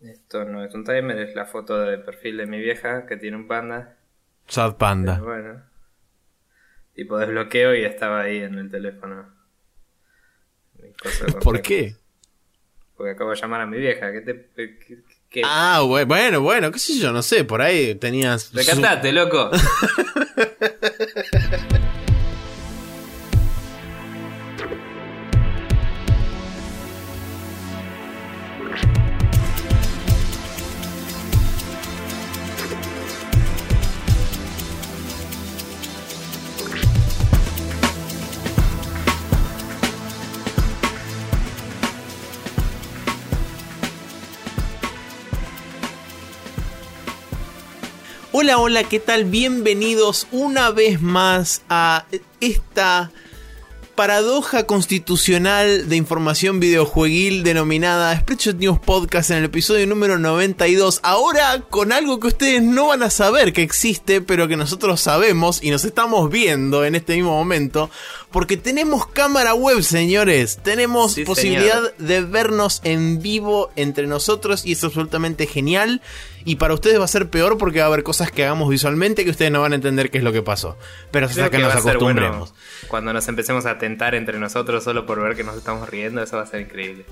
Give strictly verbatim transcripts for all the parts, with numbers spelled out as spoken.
Esto no es un timer, es la foto de perfil de mi vieja que tiene un panda. Sad Panda. Pero bueno. Tipo desbloqueo y estaba ahí en el teléfono. ¿Por qué? Porque acabo de llamar a mi vieja. ¿Qué te, qué, qué? Ah, bueno, bueno, qué sé yo, no sé, por ahí tenías... Recatate, su... loco. Hola, hola, ¿qué tal? Bienvenidos una vez más a esta paradoja constitucional de información videojueguil denominada Spreadshot News Podcast en el episodio número noventa y dos. Ahora con algo que ustedes no van a saber que existe, pero que nosotros sabemos y nos estamos viendo en este mismo momento. Porque tenemos cámara web, señores. Tenemos sí, posibilidad señor. de vernos en vivo entre nosotros y es absolutamente genial. Y para ustedes va a ser peor porque va a haber cosas que hagamos visualmente que ustedes no van a entender qué es lo que pasó. Pero hasta que nos acostumbremos. Bueno, cuando nos empecemos a tentar entre nosotros solo por ver que nos estamos riendo, eso va a ser increíble.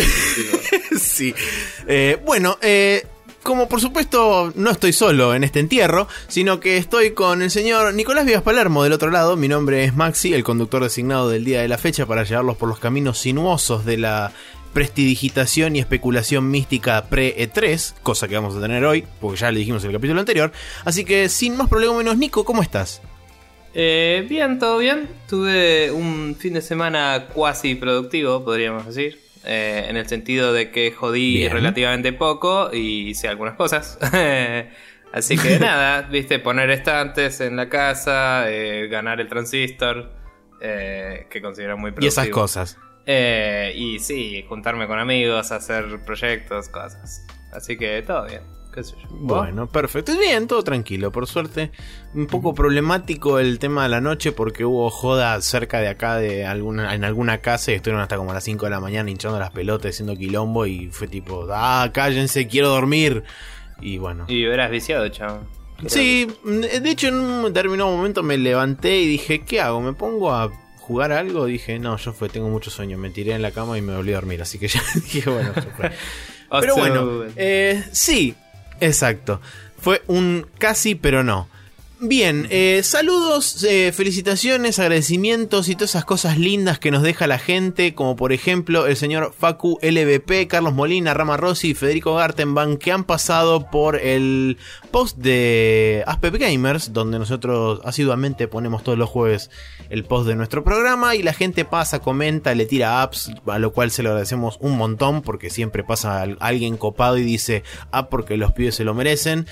Sí. Eh, bueno, eh... como por supuesto no estoy solo en este entierro, sino que estoy con el señor Nicolás Vivas Palermo del otro lado. Mi nombre es Maxi, el conductor designado del día de la fecha para llevarlos por los caminos sinuosos de la prestidigitación y especulación mística pre-E tres, cosa que vamos a tener hoy, porque ya le dijimos en el capítulo anterior. Así que sin más problema menos, Nico, ¿cómo estás? Eh, bien, todo bien. Tuve un fin de semana cuasi productivo, podríamos decir. Eh, en el sentido de que jodí Bien. relativamente poco y hice algunas cosas. Así que nada, viste, poner estantes en la casa, eh, ganar el transistor, eh, que considero muy productivo. Y esas cosas. Eh, y sí, juntarme con amigos, hacer proyectos, cosas. Así que todo bien. ¿Qué sé yo? Bueno, perfecto. Bien, todo tranquilo, por suerte. Un poco problemático el tema de la noche porque hubo joda cerca de acá de alguna, en alguna casa y estuvieron hasta como a las cinco de la mañana hinchando las pelotas, haciendo quilombo y fue tipo, ah, cállense, quiero dormir. Y bueno. Y verás viciado, chavo. Sí, de hecho en un determinado momento me levanté y dije, ¿qué hago? ¿Me pongo a jugar algo? Dije, no, yo fue, tengo mucho sueño. Me tiré en la cama y me volví a dormir, así que ya dije, bueno, eso fue. Pero bueno, eh, sí. Exacto, fue un casi pero no. Bien, eh, saludos, eh, felicitaciones, agradecimientos y todas esas cosas lindas que nos deja la gente, como por ejemplo el señor Facu L V P, Carlos Molina, Rama Rossi y Federico Gartenbank, que han pasado por el post de Aspep Gamers, donde nosotros asiduamente ponemos todos los jueves el post de nuestro programa y la gente pasa, comenta, le tira apps, a lo cual se lo agradecemos un montón porque siempre pasa alguien copado y dice, ah, porque los pibes se lo merecen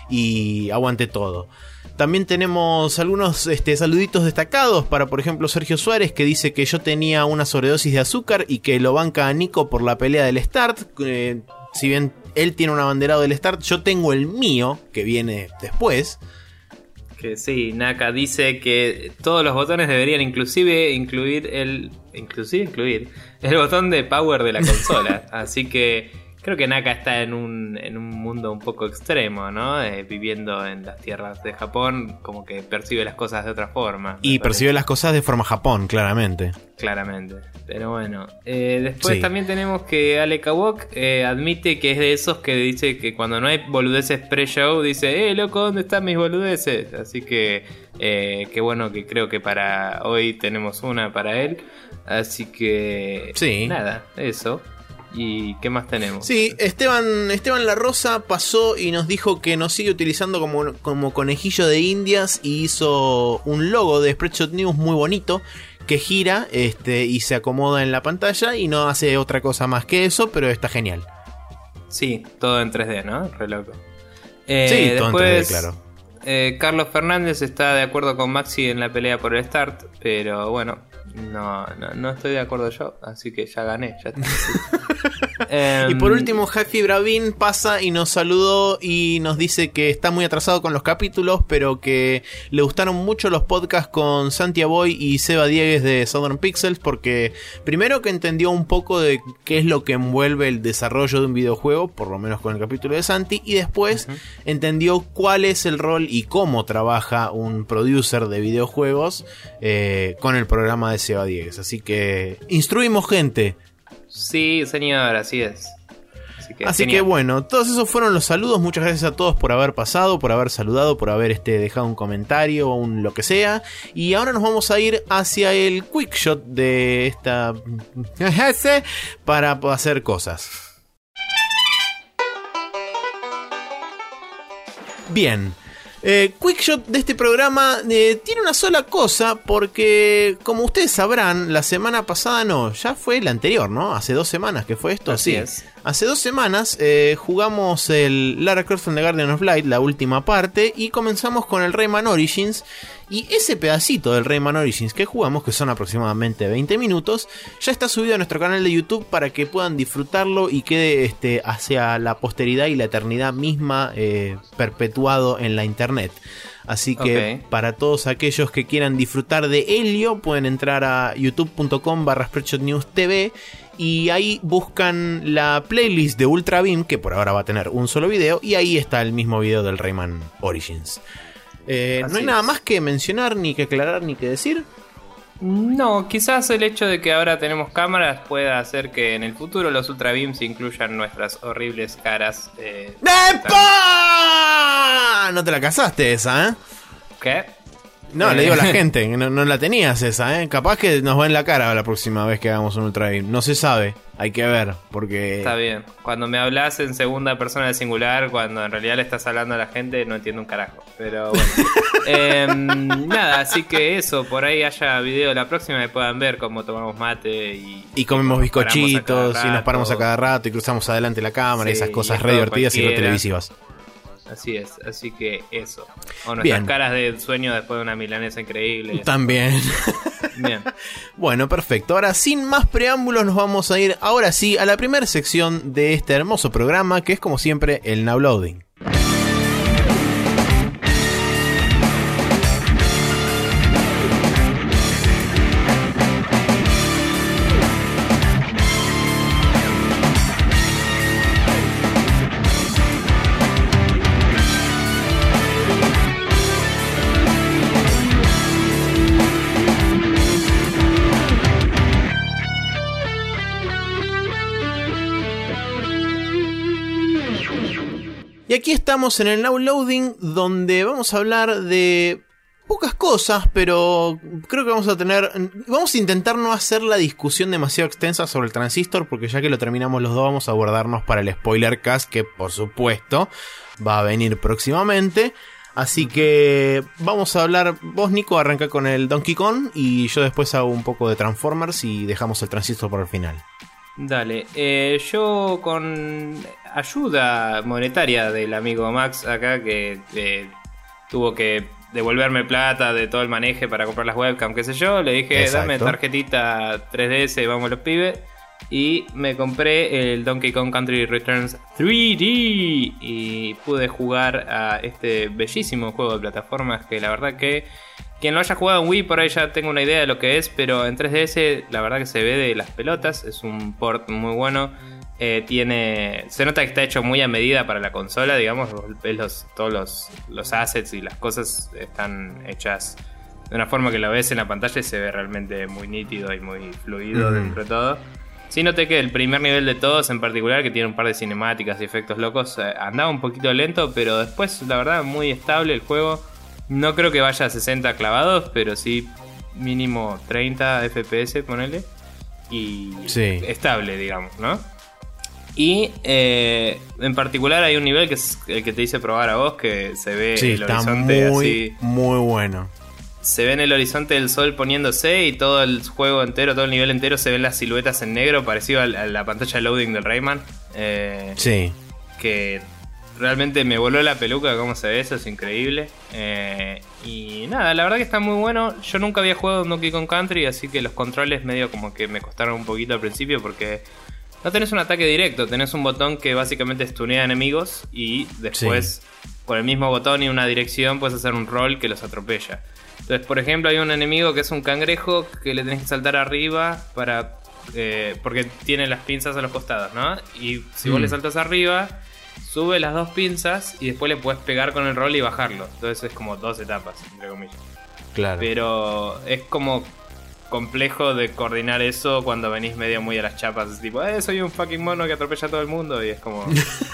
y aguante todo. También tenemos algunos este, saluditos destacados para, por ejemplo, Sergio Suárez, que dice que yo tenía una sobredosis de azúcar y que lo banca a Nico por la pelea del Start. Eh, si bien él tiene un abanderado del Start, yo tengo el mío, que viene después. Que sí, Naka dice que todos los botones deberían inclusive incluir el... Inclusive incluir el botón de power de la consola. Así que... creo que Naka está en un, en un mundo un poco extremo, ¿no? Eh, viviendo en las tierras de Japón, como que percibe las cosas de otra forma. Y percibe las cosas de forma Japón, claramente. Claramente. Pero bueno. Eh, después sí. también tenemos que Ale Kawok eh, admite que es de esos que dice que cuando no hay boludeces pre-show, dice, eh, loco, ¿dónde están mis boludeces? Así que, eh, qué bueno que creo que para hoy tenemos una para él. Así que, sí. Nada, eso. ¿Y qué más tenemos? Sí, Esteban, Esteban La Rosa pasó y nos dijo que nos sigue utilizando como, como conejillo de indias y hizo un logo de Spreadshot News muy bonito que gira este, y se acomoda en la pantalla y no hace otra cosa más que eso, pero está genial. Sí, todo en tres D, ¿no? Re loco. Eh, sí, después, todo en tres D, claro. Eh, Carlos Fernández está de acuerdo con Maxi en la pelea por el Start, pero bueno, No, no, no estoy de acuerdo yo, así que ya gané. Ya um, y por último, Happy Bravin pasa y nos saludó y nos dice que está muy atrasado con los capítulos, pero que le gustaron mucho los podcasts con Santi Aboy y Seba Diegues de Southern Pixels, porque primero que entendió un poco de qué es lo que envuelve el desarrollo de un videojuego, por lo menos con el capítulo de Santi, y después uh-huh. entendió cuál es el rol y cómo trabaja un producer de videojuegos eh, con el programa de Seba Diegues. Así que instruimos gente. Sí, señor, así es. Así, que, así que bueno, todos esos fueron los saludos. Muchas gracias a todos por haber pasado, por haber saludado, por haber este, dejado un comentario o un lo que sea. Y ahora nos vamos a ir hacia el quick shot de esta para hacer cosas. Bien. Eh, Quickshot de este programa eh, tiene una sola cosa, porque como ustedes sabrán, la semana pasada no, ya fue la anterior, ¿no? Hace dos semanas que fue esto. Así sí. es. Hace dos semanas eh, jugamos el Lara Croft and the Guardian of Light, la última parte, y comenzamos con el Rayman Origins. Y ese pedacito del Rayman Origins que jugamos, que son aproximadamente veinte minutos, ya está subido a nuestro canal de YouTube para que puedan disfrutarlo y quede este, hacia la posteridad y la eternidad misma eh, perpetuado en la internet. Así que okay. para todos aquellos que quieran disfrutar de Helio, pueden entrar a youtube punto com barra Spreadshot News T V y ahí buscan la playlist de Ultra Beam, que por ahora va a tener un solo video, y ahí está el mismo video del Rayman Origins. Eh, no hay es. nada más que mencionar, ni que aclarar, ni que decir. No, quizás el hecho de que ahora tenemos cámaras pueda hacer que en el futuro los Ultra Beams incluyan nuestras horribles caras. Eh, ¡Epa! No te la casaste esa, ¿eh? ¿Qué? No, eh. le digo a la gente, no, no la tenías esa, ¿eh? Capaz que nos va en la cara la próxima vez que hagamos un Ultra Beam. No se sabe, hay que ver, porque... Está bien. Cuando me hablas en segunda persona del singular, cuando en realidad le estás hablando a la gente, no entiendo un carajo. Pero bueno. eh, nada, así que eso, por ahí haya video la próxima y puedan ver cómo tomamos mate y... Y comemos bizcochitos, y nos paramos a cada rato y cruzamos adelante la cámara, sí, y esas cosas re divertidas cualquiera. Y re televisivas. Así es, así que eso. O nuestras Bien. caras de sueño después de una milanesa increíble. También. Bien. Bueno, perfecto. Ahora, sin más preámbulos, nos vamos a ir ahora sí a la primera sección de este hermoso programa, que es como siempre el Now Loading. Y aquí estamos en el Now Loading, donde vamos a hablar de pocas cosas, pero creo que vamos a tener... Vamos a intentar no hacer la discusión demasiado extensa sobre el Transistor, porque ya que lo terminamos los dos, vamos a guardarnos para el Spoiler Cast, que por supuesto va a venir próximamente. Así que vamos a hablar... Vos, Nico, arranca con el Donkey Kong, y yo después hago un poco de Transformers y dejamos el Transistor para el final. Dale, eh, yo con ayuda monetaria del amigo Max acá, que eh, tuvo que devolverme plata de todo el maneje para comprar las webcam, qué sé yo, le dije, exacto, dame tarjetita tres D S, vamos los pibes, y me compré el Donkey Kong Country Returns tres D y pude jugar a este bellísimo juego de plataformas que la verdad que quien lo haya jugado en Wii por ahí ya tengo una idea de lo que es, pero en tres D S la verdad que se ve de las pelotas, es un port muy bueno. Eh, tiene, se nota que está hecho muy a medida para la consola, digamos, ves los, todos los, los assets y las cosas están hechas de una forma que lo ves en la pantalla y se ve realmente muy nítido y muy fluido, mm. dentro de todo. Sí noté que el primer nivel de todos en particular, que tiene un par de cinemáticas y efectos locos, eh, andaba un poquito lento, pero después la verdad muy estable el juego. No creo que vaya a sesenta clavados, pero sí mínimo treinta F P S, ponele. Y sí, estable, digamos, ¿no? Y eh, en particular hay un nivel que es el que te hice probar a vos, que se ve sí, el horizonte está muy, así. Muy bueno. Se ve en el horizonte el sol poniéndose y todo el juego entero, todo el nivel entero se ven las siluetas en negro, parecido a la pantalla loading del Rayman. Eh, sí. Que realmente me voló la peluca cómo se ve, eso es increíble. Eh, y nada, la verdad que está muy bueno. Yo nunca había jugado un Donkey Kong Country, así que los controles medio como que me costaron un poquito al principio porque no tenés un ataque directo, tenés un botón que básicamente stunea enemigos y después sí. Con el mismo botón y una dirección puedes hacer un roll que los atropella. Entonces, por ejemplo, hay un enemigo que es un cangrejo que le tenés que saltar arriba para eh, porque tiene las pinzas a los costados, ¿no? Y si mm. vos le saltas arriba, sube las dos pinzas y después le puedes pegar con el roll y bajarlo. Entonces es como dos etapas, entre comillas. Claro. Pero es como complejo de coordinar eso cuando venís medio muy a las chapas. Es tipo, eh, soy un fucking mono que atropella a todo el mundo. Y es como...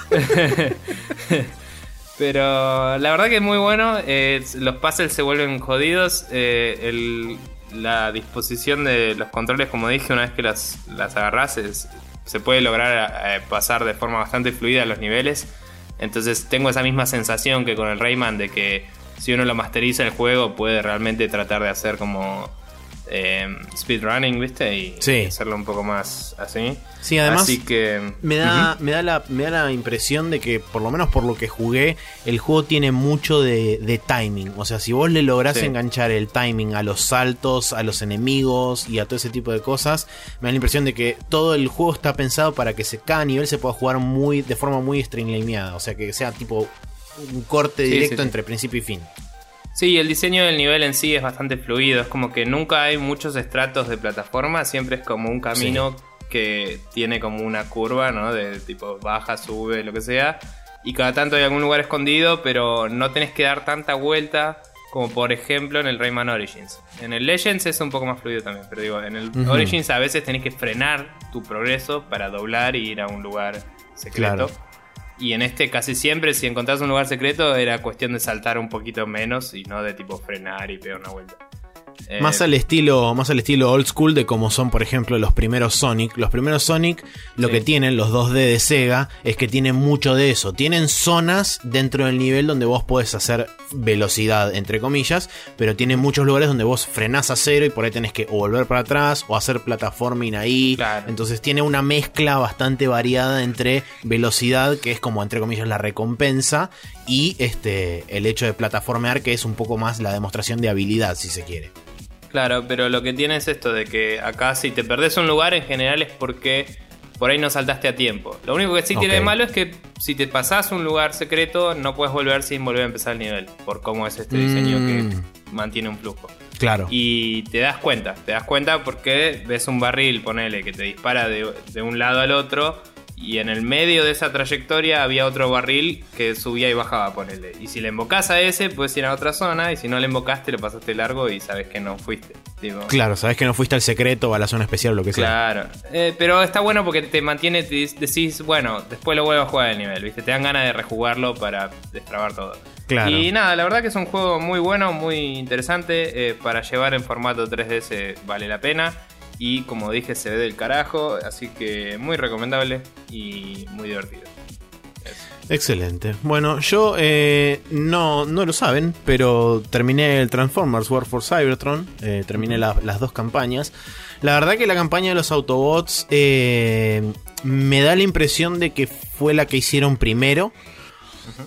Pero la verdad que es muy bueno. Eh, los puzzles se vuelven jodidos. Eh, el, la disposición de los controles, como dije, una vez que las, las agarrás, es, se puede lograr eh, pasar de forma bastante fluida los niveles. Entonces tengo esa misma sensación que con el Rayman, de que si uno lo masteriza el juego puede realmente tratar de hacer como eh, speedrunning, ¿viste? Y sí. hacerlo un poco más así. Sí, además así que, me da, uh-huh. me da la, me da la impresión de que, por lo menos por lo que jugué, el juego tiene mucho de, de timing. O sea, si vos le lográs sí. enganchar el timing a los saltos, a los enemigos y a todo ese tipo de cosas, me da la impresión de que todo el juego está pensado para que se, cada nivel se pueda jugar muy de forma muy streamlineada. O sea, que sea tipo un corte sí, directo sí, sí. entre principio y fin. Sí, el diseño del nivel en sí es bastante fluido. Es como que nunca hay muchos estratos de plataforma. Siempre es como un camino sí. que tiene como una curva, ¿no? De tipo baja, sube, lo que sea. Y cada tanto hay algún lugar escondido, pero no tenés que dar tanta vuelta como por ejemplo en el Rayman Origins. En el Legends es un poco más fluido también, pero digo, en el uh-huh. Origins a veces tenés que frenar tu progreso para doblar y ir a un lugar secreto. Claro. Y en este casi siempre, si encontrás un lugar secreto, era cuestión de saltar un poquito menos y no de tipo frenar y pegar una vuelta. Eh, más al estilo, más al estilo old school de como son, por ejemplo, los primeros Sonic. Los primeros Sonic, lo sí. que tienen, los dos D de Sega, es que tienen mucho de eso. Tienen zonas dentro del nivel donde vos podés hacer velocidad, entre comillas, pero tienen muchos lugares donde vos frenás a cero y por ahí tenés que o volver para atrás o hacer platforming ahí. Claro. Entonces tiene una mezcla bastante variada entre velocidad, que es como, entre comillas, la recompensa, y este el hecho de plataformear, que es un poco más la demostración de habilidad, si se quiere. Claro, pero lo que tiene es esto de que acá si te perdés un lugar en general es porque por ahí no saltaste a tiempo. Lo único que sí okay. tiene de malo es que si te pasás un lugar secreto no puedes volver sin volver a empezar el nivel, por cómo es este diseño mm. que mantiene un flujo. Claro. Y te das cuenta, te das cuenta porque ves un barril, ponele, que te dispara de, de un lado al otro. Y en el medio de esa trayectoria había otro barril que subía y bajaba, ponele. Y si le invocás a ese, puedes ir a otra zona. Y si no le invocaste, lo pasaste largo y sabes que no fuiste. Tipo. Claro, sabes que no fuiste al secreto o a la zona especial o lo que sea. Claro, eh, pero está bueno porque te mantiene, te decís, bueno, después lo vuelvo a jugar el nivel, ¿viste? Te dan ganas de rejugarlo para destrabar todo. Claro. Y nada, la verdad que es un juego muy bueno, muy interesante. Eh, para llevar en formato tres D S vale la pena. Y como dije, se ve del carajo, así que muy recomendable y muy divertido. Eso. Excelente. Bueno, yo eh, no, no lo saben, pero terminé el Transformers War for Cybertron. Eh, terminé la, las dos campañas. La verdad que la campaña de los Autobots eh, me da la impresión de que fue la que hicieron primero. Uh-huh.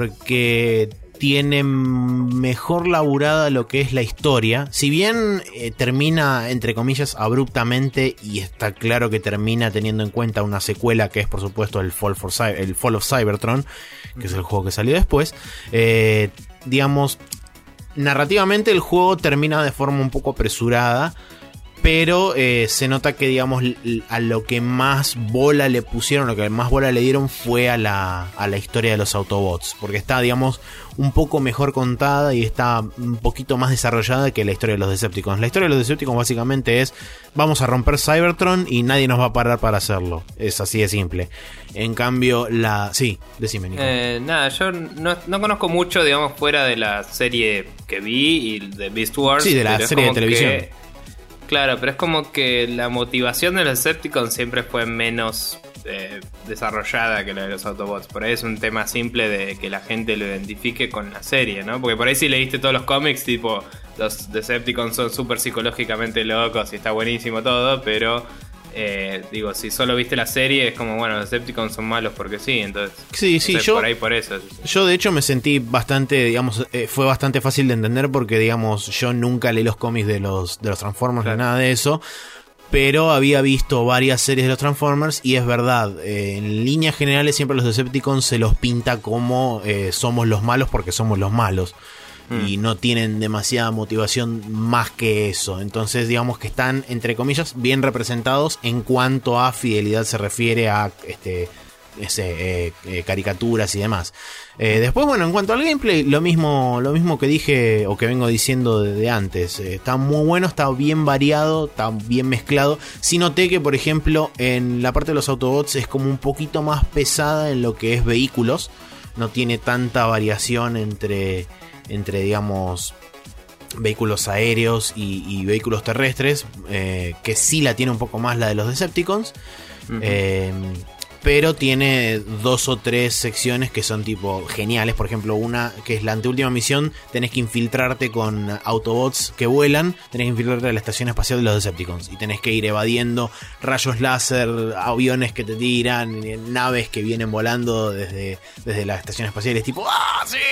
Porque tiene mejor laburada lo que es la historia. Si bien eh, termina, entre comillas, abruptamente, y está claro que termina teniendo en cuenta una secuela que es, por supuesto, el Fall, for Cy- el Fall of Cybertron, que mm. es el juego que salió después. Eh, digamos, narrativamente el juego termina de forma un poco apresurada, pero eh, se nota que, digamos, a lo que más bola le pusieron, lo que más bola le dieron fue a la, a la historia de los Autobots, porque está, digamos, un poco mejor contada y está un poquito más desarrollada que la historia de los Decepticons. La historia de los Decepticons básicamente es: vamos a romper Cybertron y nadie nos va a parar para hacerlo. Es así de simple. En cambio, la... Sí, decime, Nico. Eh, nada, yo no, no conozco mucho, digamos, fuera de la serie que vi y de Beast Wars. Sí, de la serie de televisión. Que, claro, pero es como que la motivación de los Decepticons siempre fue menos eh, desarrollada que la de los Autobots. Por ahí es un tema simple de que la gente lo identifique con la serie, ¿no? Porque por ahí si leíste todos los cómics, tipo, los Decepticons son súper psicológicamente locos y está buenísimo todo, pero Eh, digo, si solo viste la serie, es como, bueno, los Decepticons son malos porque sí, entonces. Sí, sí, yo. Por ahí por eso. Yo, de hecho, me sentí bastante, digamos, eh, fue bastante fácil de entender porque, digamos, yo nunca leí los cómics de los, de los Transformers claro. ni nada de eso. Pero había visto varias series de los Transformers y es verdad, eh, en líneas generales siempre los Decepticons se los pinta como eh, somos los malos porque somos los malos. Y no tienen demasiada motivación más que eso. Entonces digamos que están, entre comillas, bien representados en cuanto a fidelidad se refiere a este, ese, eh, eh, caricaturas y demás. Eh, después, bueno, en cuanto al gameplay, lo mismo, lo mismo que dije o que vengo diciendo desde antes. Eh, está muy bueno, está bien variado, está bien mezclado. Sí noté que, por ejemplo, en la parte de los Autobots es como un poquito más pesada en lo que es vehículos. No tiene tanta variación entre... entre digamos vehículos aéreos y, y vehículos terrestres, eh, que sí la tiene un poco más la de los Decepticons. Uh-huh. eh, pero tiene dos o tres secciones que son tipo geniales. Por ejemplo, una que es la anteúltima misión, tenés que infiltrarte con Autobots que vuelan, tenés que infiltrarte a la estación espacial de los Decepticons y tenés que ir evadiendo rayos láser, aviones que te tiran, naves que vienen volando desde, desde la estación espacial. Es tipo ¡ah, sí!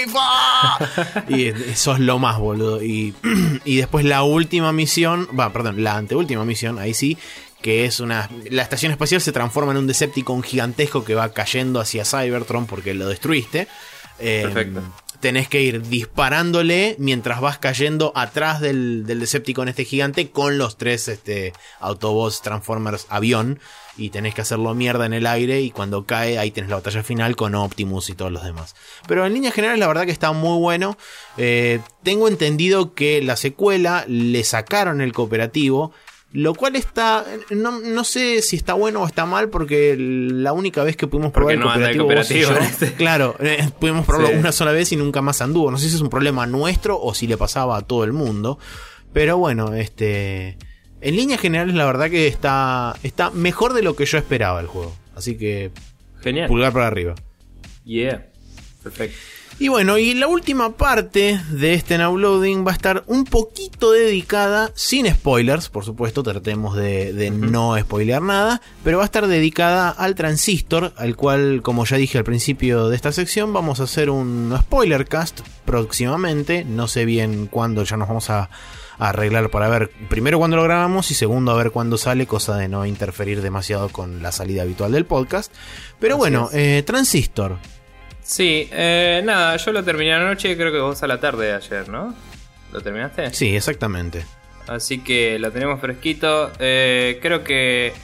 ¡Fa! Y eso es lo más, boludo. Y, y después la última misión, va, perdón, la anteúltima misión, ahí sí, que es una... La estación espacial se transforma en un Decepticon gigantesco que va cayendo hacia Cybertron porque lo destruiste. Eh, Perfecto. Tenés que ir disparándole mientras vas cayendo atrás del, del Decepticon este gigante con los tres este, Autobots Transformers avión. Y tenés que hacerlo mierda en el aire y cuando cae ahí tenés la batalla final con Optimus y todos los demás. Pero en líneas generales la verdad que está muy bueno. Eh, tengo entendido que la secuela le sacaron el cooperativo. Lo cual está... No, no sé si está bueno o está mal porque la única vez que pudimos probar no el cooperativo... Vos y yo, este. Claro, eh, pudimos probarlo sí. una sola vez y nunca más anduvo. No sé si es un problema nuestro o si le pasaba a todo el mundo. Pero bueno, este... En líneas generales la verdad que está, está mejor de lo que yo esperaba el juego. Así que... Genial. Pulgar para arriba. Yeah. Perfecto. Y bueno, y la última parte de este Now Loading va a estar un poquito dedicada, sin spoilers, por supuesto, tratemos de, de uh-huh. no spoilear nada, pero va a estar dedicada al Transistor, al cual, como ya dije al principio de esta sección, vamos a hacer un spoiler cast próximamente, no sé bien cuándo, ya nos vamos a, a arreglar para ver primero cuándo lo grabamos y segundo a ver cuándo sale, cosa de no interferir demasiado con la salida habitual del podcast. Pero Así bueno, eh, Transistor. Sí, eh, nada, yo lo terminé anoche, creo que vos a la tarde de ayer, ¿no? ¿Lo terminaste? Sí, exactamente. Así que lo tenemos fresquito. Eh, creo que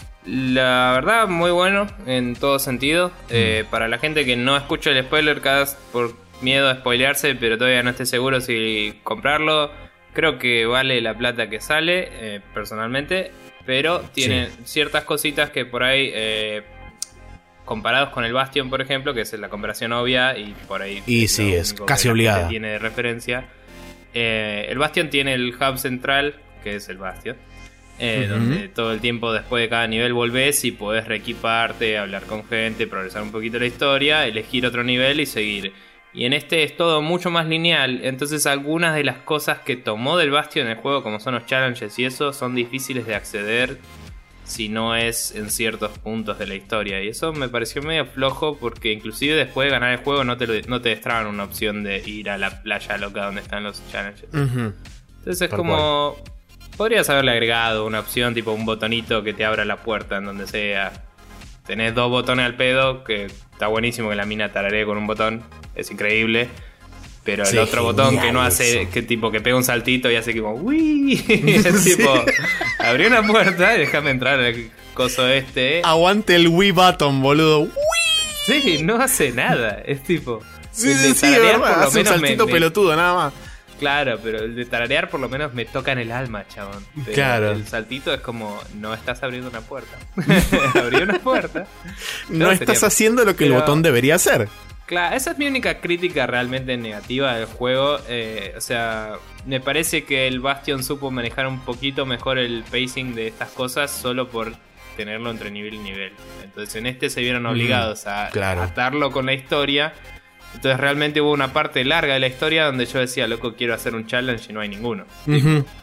la verdad muy bueno en todo sentido. Mm. Eh, para la gente que no escucha el spoiler cast por miedo a spoilearse, pero todavía no esté seguro si comprarlo, creo que vale la plata que sale, eh, personalmente. Pero tiene sí. ciertas cositas que por ahí... Eh, comparados con el Bastion, por ejemplo, que es la comparación obvia y por ahí y es sí es casi obligada, tiene de referencia. Eh, el Bastion tiene el hub central, que es el Bastion, eh, uh-huh. donde todo el tiempo después de cada nivel volvés y podés reequiparte, hablar con gente, progresar un poquito la historia, elegir otro nivel y seguir. Y en este es todo mucho más lineal, entonces algunas de las cosas que tomó del Bastion en el juego, como son los challenges y eso, son difíciles de acceder si no es en ciertos puntos de la historia. Y eso me pareció medio flojo porque inclusive después de ganar el juego no te, lo, no te destraban una opción de ir a la playa loca donde están los challenges. Uh-huh. Entonces es Tal como... Cual. Podrías haberle agregado una opción tipo un botonito que te abra la puerta en donde sea. Tenés dos botones al pedo, que está buenísimo que la mina tararee con un botón. Es increíble. Pero sí, el otro botón que no hace, eso. que tipo que pega un saltito y hace como ¡uy! Es tipo, abrí una puerta y déjame entrar al coso este. Aguante el Wii button, boludo. ¡Uy! Sí, no hace nada. Es tipo. Sí, sí, sí, verdad. Por lo hace menos un saltito me, pelotudo, me, nada más. Claro, pero el de tararear por lo menos me toca en el alma, chabón. Pero claro. El saltito es como, no estás abriendo una puerta. Abrí una puerta. No, no estás sería... haciendo lo que pero... el botón debería hacer. Claro, esa es mi única crítica realmente negativa del juego. Eh, o sea, me parece que el Bastion supo manejar un poquito mejor el pacing de estas cosas solo por tenerlo entre nivel y nivel. Entonces en este se vieron obligados a, claro. a atarlo con la historia. Entonces realmente hubo una parte larga de la historia donde yo decía, loco, quiero hacer un challenge y no hay ninguno. Uh-huh.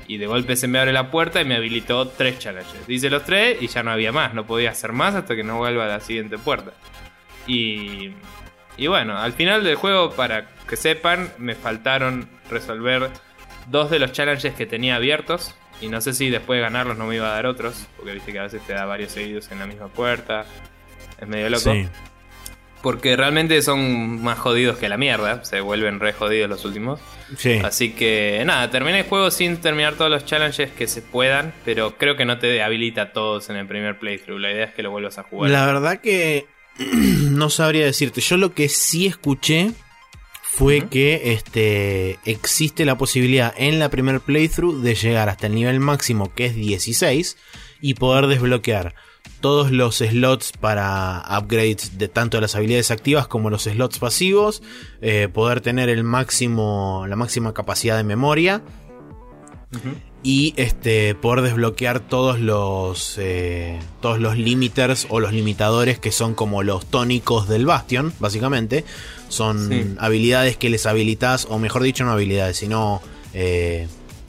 Y de golpe se me abre la puerta y me habilitó tres challenges. Hice los tres y ya no había más. No podía hacer más hasta que no vuelva a la siguiente puerta. Y, y bueno, al final del juego, para que sepan, me faltaron resolver dos de los challenges que tenía abiertos. Y no sé si después de ganarlos no me iba a dar otros. Porque viste que a veces te da varios seguidos en la misma puerta. Es medio loco. Sí. Porque realmente son más jodidos que la mierda. Se vuelven re jodidos los últimos. Sí. Así que nada, terminé el juego sin terminar todos los challenges que se puedan. Pero creo que no te habilita todos en el primer playthrough. La idea es que lo vuelvas a jugar. La verdad que no sabría decirte. Yo lo que sí escuché fue uh-huh. que este existe la posibilidad en la primer playthrough de llegar hasta el nivel máximo, que es dieciséis, y poder desbloquear todos los slots para upgrades de tanto de las habilidades activas como los slots pasivos, eh, poder tener el máximo, la máxima capacidad de memoria uh-huh. y este poder desbloquear todos los eh, todos los limiters o los limitadores, que son como los tónicos del Bastion, básicamente. Son sí. habilidades que les habilitas, o mejor dicho, no habilidades, sino eh,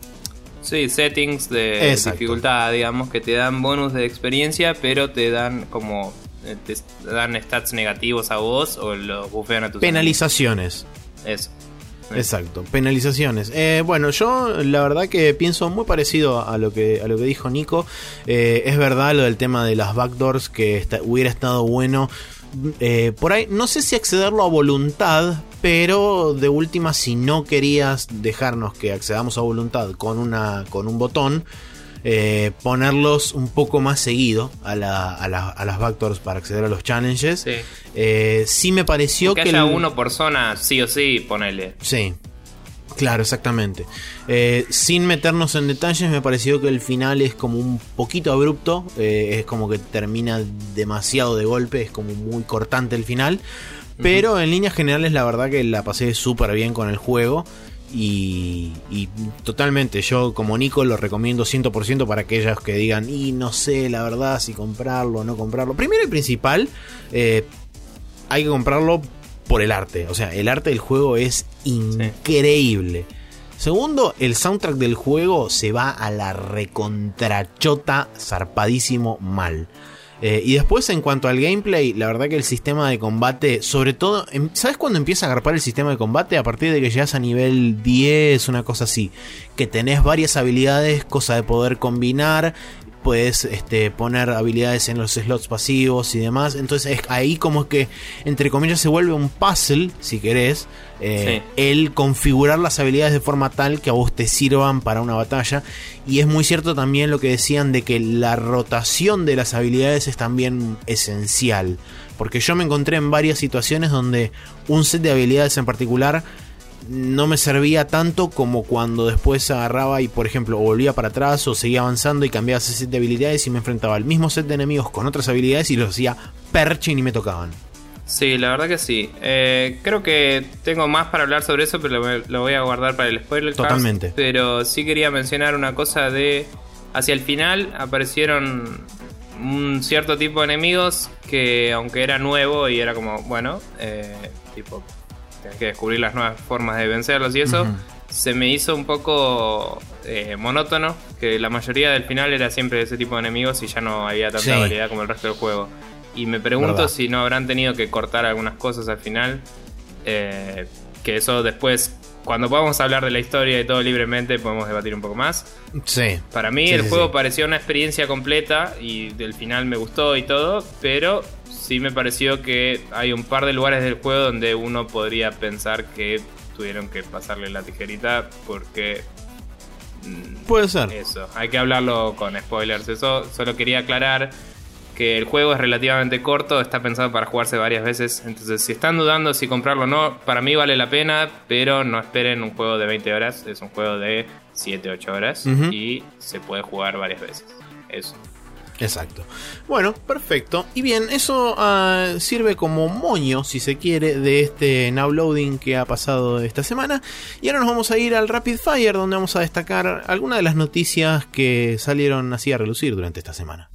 sí, settings de Exacto. dificultad, digamos, que te dan bonus de experiencia, pero te dan como te dan stats negativos a vos o los bufean a tus penalizaciones. Amigos. Eso. Exacto, penalizaciones. Eh, bueno, yo la verdad que pienso muy parecido a lo que a lo que dijo Nico. Eh, es verdad lo del tema de las backdoors, que está, hubiera estado bueno. Eh, por ahí, no sé si accederlo a voluntad, pero de última, si no querías dejarnos que accedamos a voluntad con una con un botón, eh, ponerlos un poco más seguido a, la, a, la, a las backdoors para acceder a los challenges. Sí, eh, sí me pareció que, que haya el... uno por zona, sí o sí, ponele. Sí. Claro, exactamente. Eh, sin meternos en detalles, me pareció que el final es como un poquito abrupto. Eh, es como que termina demasiado de golpe. Es como muy cortante el final. Pero uh-huh. en líneas generales, la verdad que la pasé súper bien con el juego. Y, y totalmente, yo como Nico lo recomiendo cien por ciento para aquellos que digan, y no sé la verdad si comprarlo o no comprarlo. Primero y principal, eh, hay que comprarlo por el arte. O sea, el arte del juego es increíble. Sí. Segundo, el soundtrack del juego se va a la recontrachota zarpadísimo mal. Eh, y después, en cuanto al gameplay, la verdad que el sistema de combate, sobre todo, ¿sabes cuándo empieza a agarpar el sistema de combate? A partir de que llegas a nivel diez, una cosa así, que tenés varias habilidades, cosa de poder combinar. Puedes este, poner habilidades en los slots pasivos y demás. Entonces es ahí como que, entre comillas, se vuelve un puzzle, si querés, eh, sí. el configurar las habilidades de forma tal que a vos te sirvan para una batalla. Y es muy cierto también lo que decían de que la rotación de las habilidades es también esencial, porque yo me encontré en varias situaciones donde un set de habilidades en particular no me servía tanto como cuando después agarraba y, por ejemplo, o volvía para atrás o seguía avanzando y cambiaba ese set de habilidades y me enfrentaba al mismo set de enemigos con otras habilidades y los hacía perche y ni me tocaban. Sí, la verdad que sí. Eh, creo que tengo más para hablar sobre eso, pero lo, lo voy a guardar para el spoiler. Totalmente. Cast, pero sí quería mencionar una cosa de... Hacia el final aparecieron un cierto tipo de enemigos que, aunque era nuevo y era como, bueno, eh, tipo... Tienes que descubrir las nuevas formas de vencerlos y eso. Uh-huh. Se me hizo un poco eh, monótono, que la mayoría del final era siempre ese tipo de enemigos y ya no había tanta sí. variedad como el resto del juego. Y me pregunto ¿verdad? Si no habrán tenido que cortar algunas cosas al final. Eh, que eso después, cuando podamos hablar de la historia y todo libremente, podemos debatir un poco más. Sí. Para mí sí, el sí, juego sí. pareció una experiencia completa y del final me gustó y todo, pero... sí me pareció que hay un par de lugares del juego donde uno podría pensar que tuvieron que pasarle la tijerita porque... Puede ser. Eso, hay que hablarlo con spoilers. Eso, solo quería aclarar que el juego es relativamente corto, está pensado para jugarse varias veces. Entonces, si están dudando si comprarlo o no, para mí vale la pena, pero no esperen un juego de veinte horas. Es un juego de siete ocho horas uh-huh. y se puede jugar varias veces. Eso. Exacto. Bueno, perfecto. Y bien, eso uh, sirve como moño, si se quiere, de este now loading que ha pasado esta semana. Y ahora nos vamos a ir al Rapid Fire, donde vamos a destacar algunas de las noticias que salieron así a relucir durante esta semana.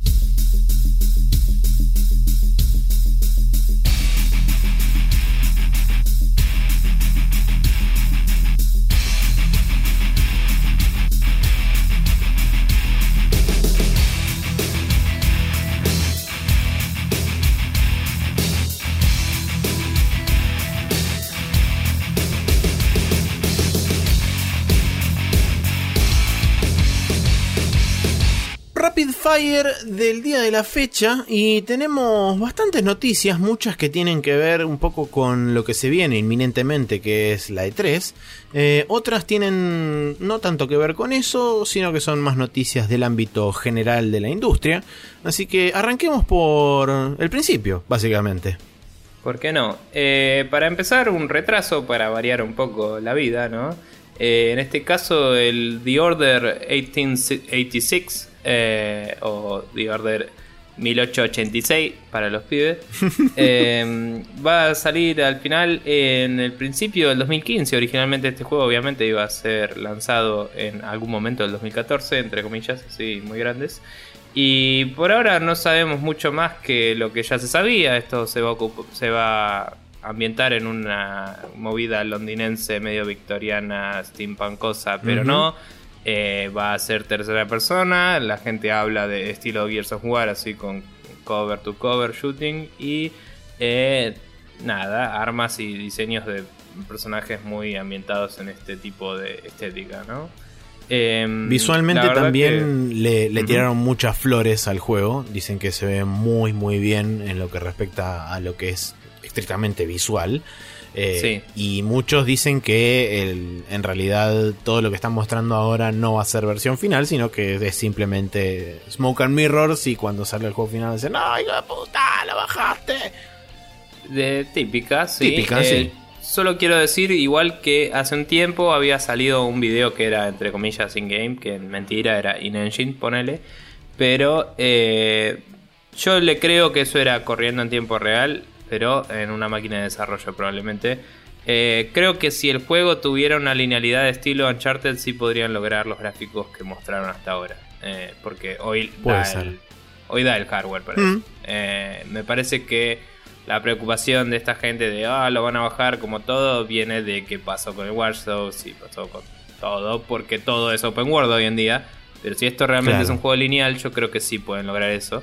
Rapid Fire del día de la fecha y tenemos bastantes noticias, muchas que tienen que ver un poco con lo que se viene inminentemente, que es la E tres. Eh, otras tienen no tanto que ver con eso, sino que son más noticias del ámbito general de la industria. Así que arranquemos por el principio, básicamente. ¿Por qué no? Eh, para empezar, un retraso para variar un poco la vida, ¿no? Eh, en este caso, el The Order mil ochocientos ochenta y seis, eh, o The Order mil ochocientos ochenta y seis para los pibes, eh, va a salir al final en el principio del dos mil quince. Originalmente este juego obviamente iba a ser lanzado en algún momento del dos mil catorce, entre comillas, así muy grandes. Y por ahora no sabemos mucho más que lo que ya se sabía. Esto se va a, ocup- se va a ambientar en una movida londinense medio victoriana, steampunkosa, pero uh-huh. no. Eh, va a ser tercera persona. La gente habla de estilo Gears of War, así con cover to cover shooting. Y eh, nada, armas y diseños de personajes muy ambientados en este tipo de estética, ¿no? Eh, Visualmente también que... le, le uh-huh. tiraron muchas flores al juego. Dicen que se ve muy muy bien en lo que respecta a lo que es estrictamente visual. Eh, sí. Y muchos dicen que el, en realidad todo lo que están mostrando ahora no va a ser versión final, sino que es simplemente smoke and mirrors, y cuando sale el juego final dicen ¡no, hijo de puta, la bajaste! De típica, sí. Típica, eh, sí. Solo quiero decir, igual que hace un tiempo había salido un video que era entre comillas in-game, que en mentira era in-engine, ponele. Pero eh, yo le creo que eso era corriendo en tiempo real, pero en una máquina de desarrollo probablemente. Eh, creo que si el juego tuviera una linealidad de estilo Uncharted, sí podrían lograr los gráficos que mostraron hasta ahora. Eh, porque hoy da, el, hoy da el hardware para mm. eso. Eh, me parece que la preocupación de esta gente de ah, lo van a bajar como todo, viene de que pasó con el Watch Dogs y pasó con todo, porque todo es open world hoy en día. Pero si esto realmente claro. es un juego lineal, yo creo que sí pueden lograr eso.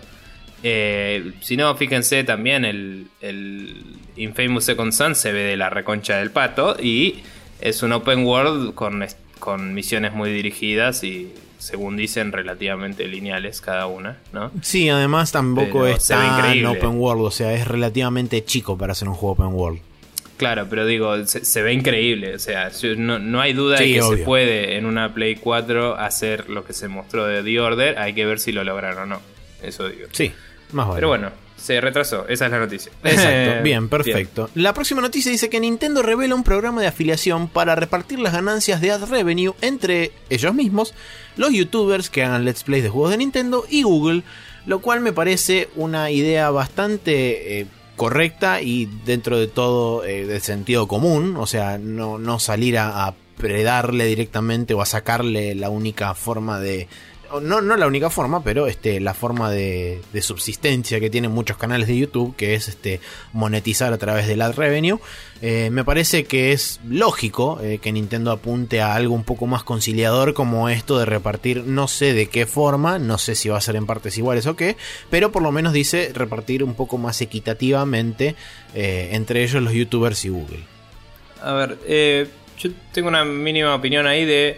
Eh, si no, fíjense también, el, el Infamous Second Son se ve de la reconcha del pato y es un open world con, con misiones muy dirigidas y, según dicen, relativamente lineales cada una, ¿no? Sí, además tampoco pero es tan open world, o sea, es relativamente chico para ser un juego open world. Claro, pero digo, se, se ve increíble, o sea, no, no hay duda sí, de que obvio. Se puede en una Play cuatro hacer lo que se mostró de The Order, hay que ver si lo lograron o no, eso digo. Sí, más vale. Pero bueno, se retrasó, esa es la noticia. Exacto, bien, perfecto. Bien. La próxima noticia dice que Nintendo revela un programa de afiliación para repartir las ganancias de ad revenue entre ellos mismos, los youtubers que hagan let's plays de juegos de Nintendo y Google, lo cual me parece una idea bastante eh, correcta y dentro de todo eh, del sentido común, o sea, no, no salir a, a predarle directamente o a sacarle la única forma de... No, no la única forma, pero este, la forma de, de subsistencia que tienen muchos canales de YouTube, que es este, monetizar a través del ad revenue. Eh, me parece que es lógico eh, que Nintendo apunte a algo un poco más conciliador como esto de repartir, no sé de qué forma, no sé si va a ser en partes iguales o qué, pero por lo menos dice repartir un poco más equitativamente eh, entre ellos los YouTubers y Google. A ver, eh, yo tengo una mínima opinión ahí de...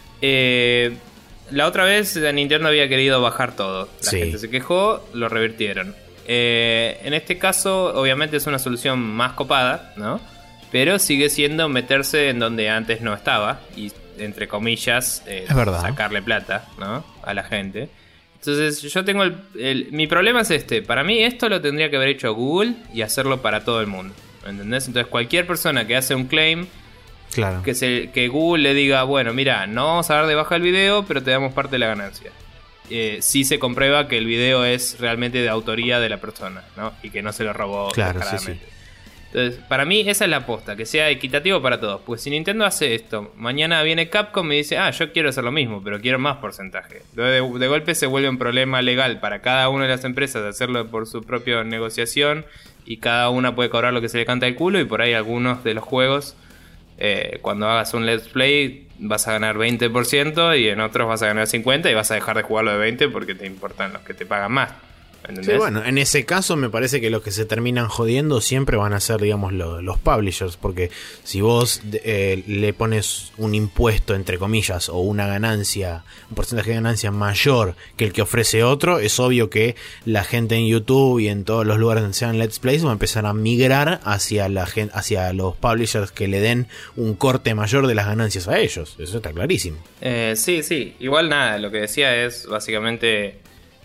Eh, La otra vez Nintendo había querido bajar todo. La sí. gente se quejó, lo revirtieron. Eh, en este caso, obviamente es una solución más copada, ¿no? Pero sigue siendo meterse en donde antes no estaba. Y, entre comillas, eh, es verdad. sacarle plata, ¿no? A la gente. Entonces, yo tengo el, el... Mi problema es este. Para mí esto lo tendría que haber hecho Google y hacerlo para todo el mundo. ¿Entendés? Entonces, cualquier persona que hace un claim... Claro. Que, se, que Google le diga, bueno, mira, no vamos a dar de baja el video, pero te damos parte de la ganancia. Eh, si se comprueba que el video es realmente de autoría de la persona, ¿no? Y que no se lo robó claro, sí, sí. Entonces, para mí esa es la aposta, que sea equitativo para todos. Pues si Nintendo hace esto, mañana viene Capcom y dice, ah, yo quiero hacer lo mismo, pero quiero más porcentaje. De, de golpe se vuelve un problema legal para cada una de las empresas de hacerlo por su propia negociación y cada una puede cobrar lo que se le canta el culo y por ahí algunos de los juegos... Eh, cuando hagas un let's play vas a ganar veinte por ciento y en otros vas a ganar cincuenta por ciento y vas a dejar de jugarlo de veinte porque te importan los que te pagan más. Sí, bueno, en ese caso me parece que los que se terminan jodiendo siempre van a ser, digamos, lo, los publishers, porque si vos eh, le pones un impuesto, entre comillas, o una ganancia, un porcentaje de ganancia mayor que el que ofrece otro, es obvio que la gente en YouTube y en todos los lugares donde sean Let's Plays va a empezar a migrar hacia, la gen- hacia los publishers que le den un corte mayor de las ganancias a ellos. Eso está clarísimo. Eh, sí, sí. Igual nada, lo que decía es básicamente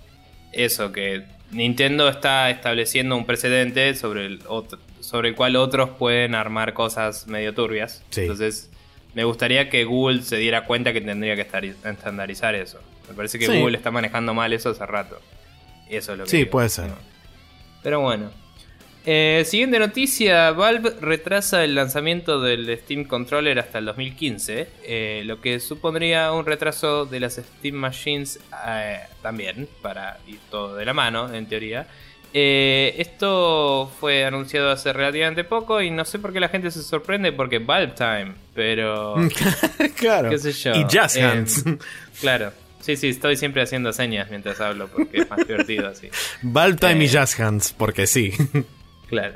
eso, que Nintendo está estableciendo un precedente sobre el, otro, sobre el cual otros pueden armar cosas medio turbias. Sí. Entonces, me gustaría que Google se diera cuenta que tendría que estar, estandarizar eso. Me parece que sí. Google está manejando mal eso hace rato. Eso es lo que Sí, digo. puede ser. Pero bueno. Eh, siguiente noticia, Valve retrasa el lanzamiento del Steam Controller hasta el dos mil quince, eh, lo que supondría un retraso de las Steam Machines eh, también, para ir todo de la mano, en teoría. Eh, esto fue anunciado hace relativamente poco y no sé por qué la gente se sorprende porque Valve Time, pero... Claro. qué sé yo. Y Just Hands. Eh, claro. Sí, sí, estoy siempre haciendo señas mientras hablo porque es más divertido así. Valve Time Eh, y Just Hands, porque sí. Claro.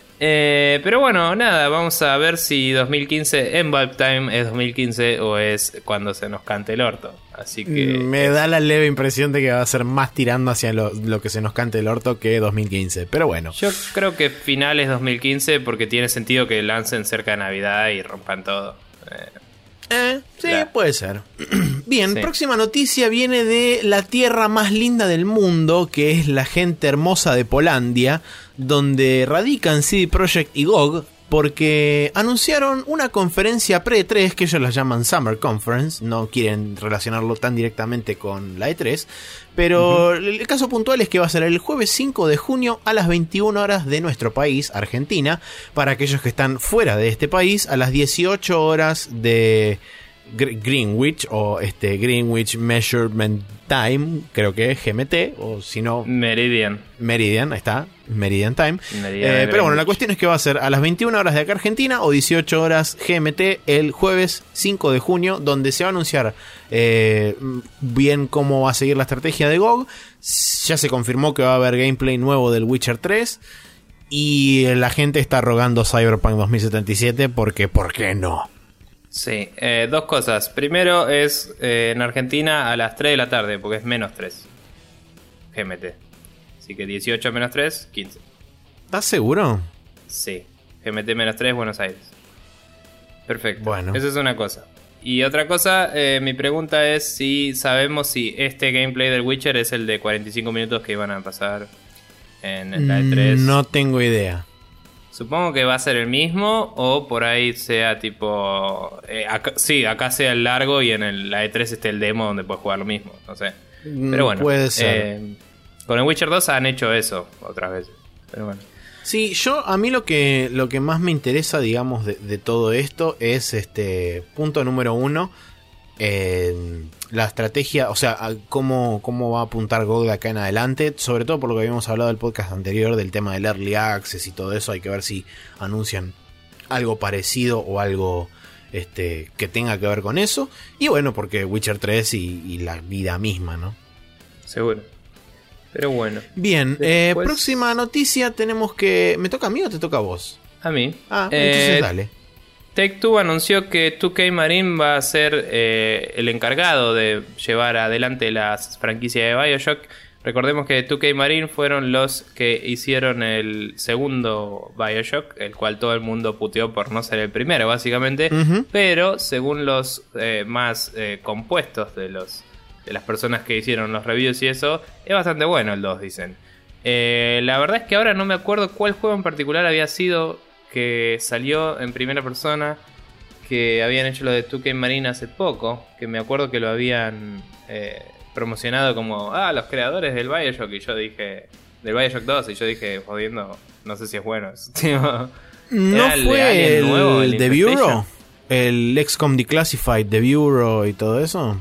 Eh, pero bueno, nada, vamos a ver si dos mil quince en Valve Time es dos mil quince o es cuando se nos cante el orto. Así que... Me da la leve impresión de que va a ser más tirando hacia lo, lo que se nos cante el orto que dos mil quince. Pero bueno. Yo creo que finales dos mil quince porque tiene sentido que lancen cerca de Navidad y rompan todo. Eh, Eh, sí, Claro. puede ser. Bien, Sí. próxima noticia viene de la tierra más linda del mundo, que es la gente hermosa de Polandia, donde radican C D Projekt y G O G, porque anunciaron una conferencia pre-E tres, que ellos la llaman Summer Conference, no quieren relacionarlo tan directamente con la E tres, pero uh-huh. el caso puntual es que va a ser el jueves cinco de junio a las veintiuna horas de nuestro país, Argentina, para aquellos que están fuera de este país, a las dieciocho horas de Greenwich, o este Greenwich Measurement Time, creo que es G M T, o si no... Meridian. Meridian, ahí está, Meridian Time. Meridian eh, pero bueno, la cuestión es que va a ser a las veintiuna horas de acá Argentina o dieciocho horas G M T el jueves cinco de junio, donde se va a anunciar eh, bien cómo va a seguir la estrategia de G O G. Ya se confirmó que va a haber gameplay nuevo del Witcher tres. Y la gente está rogando Cyberpunk dos mil setenta y siete porque, ¿por qué no? Sí, eh, dos cosas. Primero es eh, en Argentina a las tres de la tarde, porque es menos tres G M T. Así que dieciocho menos tres, quince. ¿Estás seguro? Sí, G M T menos tres, Buenos Aires. Perfecto. Bueno. Esa es una cosa. Y otra cosa, eh, mi pregunta es si sabemos si este gameplay del Witcher es el de cuarenta y cinco minutos que iban a pasar en, en la E tres. No tengo idea. Supongo que va a ser el mismo o por ahí sea tipo... Eh, acá, sí, acá sea el largo y en el, la E tres esté el demo donde puedes jugar lo mismo. No sé. Pero bueno. Puede ser. Eh, con el Witcher dos han hecho eso otras veces. Pero bueno. Sí, yo a mí lo que lo que más me interesa, digamos, de, de todo esto es este punto número uno. Eh, la estrategia, o sea, a cómo, cómo va a apuntar G O G de acá en adelante, sobre todo por lo que habíamos hablado del podcast anterior del tema del Early Access y todo eso. Hay que ver si anuncian algo parecido o algo este, que tenga que ver con eso. Y bueno, porque Witcher tres y, y la vida misma, ¿no? Seguro. Pero bueno. Bien, Después... eh, próxima noticia tenemos que... ¿Me toca a mí o te toca a vos? A mí. Ah, entonces eh, dale. Take-Two anunció que dos K Marine va a ser eh, el encargado de llevar adelante la franquicia de BioShock. Recordemos que dos K Marine fueron los que hicieron el segundo BioShock, el cual todo el mundo puteó por no ser el primero, básicamente. Uh-huh. Pero según los eh, más eh, compuestos de los de las personas que hicieron los reviews y eso, es bastante bueno el dos, dicen. Eh, la verdad es que ahora no me acuerdo cuál juego en particular había sido que salió en primera persona, que habían hecho lo de dos K Marine hace poco, que me acuerdo que lo habían eh, promocionado como, ah, los creadores del BioShock, y yo dije, del BioShock dos, y yo dije, jodiendo, no sé si es bueno. ¿No fue el, nuevo, el The Bureau? ¿El X COM Declassified, The Bureau y todo eso?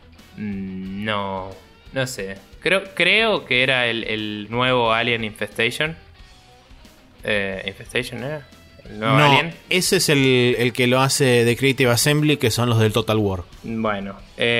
No, no sé. Creo, creo que era el, el nuevo Alien Infestation. Eh, ¿Infestation era? ¿El nuevo no, Alien? ese es el, el que lo hace de Creative Assembly, que son los del Total War. Bueno,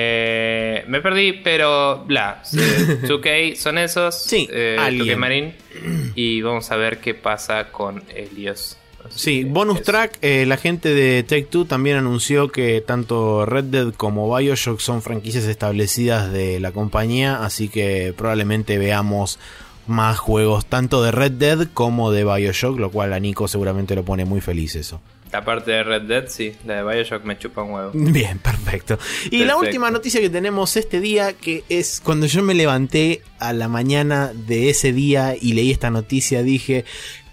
eh, me perdí, pero bla. dos K son esos. Sí, eh, Alien. dos K Marine. Y vamos a ver qué pasa con Helios. Así Sí, que bonus eso. track, eh, la gente de Take-Two también anunció que tanto Red Dead como BioShock son franquicias establecidas de la compañía, así que probablemente veamos más juegos tanto de Red Dead como de BioShock, lo cual a Nico seguramente lo pone muy feliz eso. La parte de Red Dead, sí. La de Bioshock me chupa un huevo. Bien, perfecto. Y la Perfecto. última noticia que tenemos este día, que es cuando yo me levanté a la mañana de ese día y leí esta noticia, dije: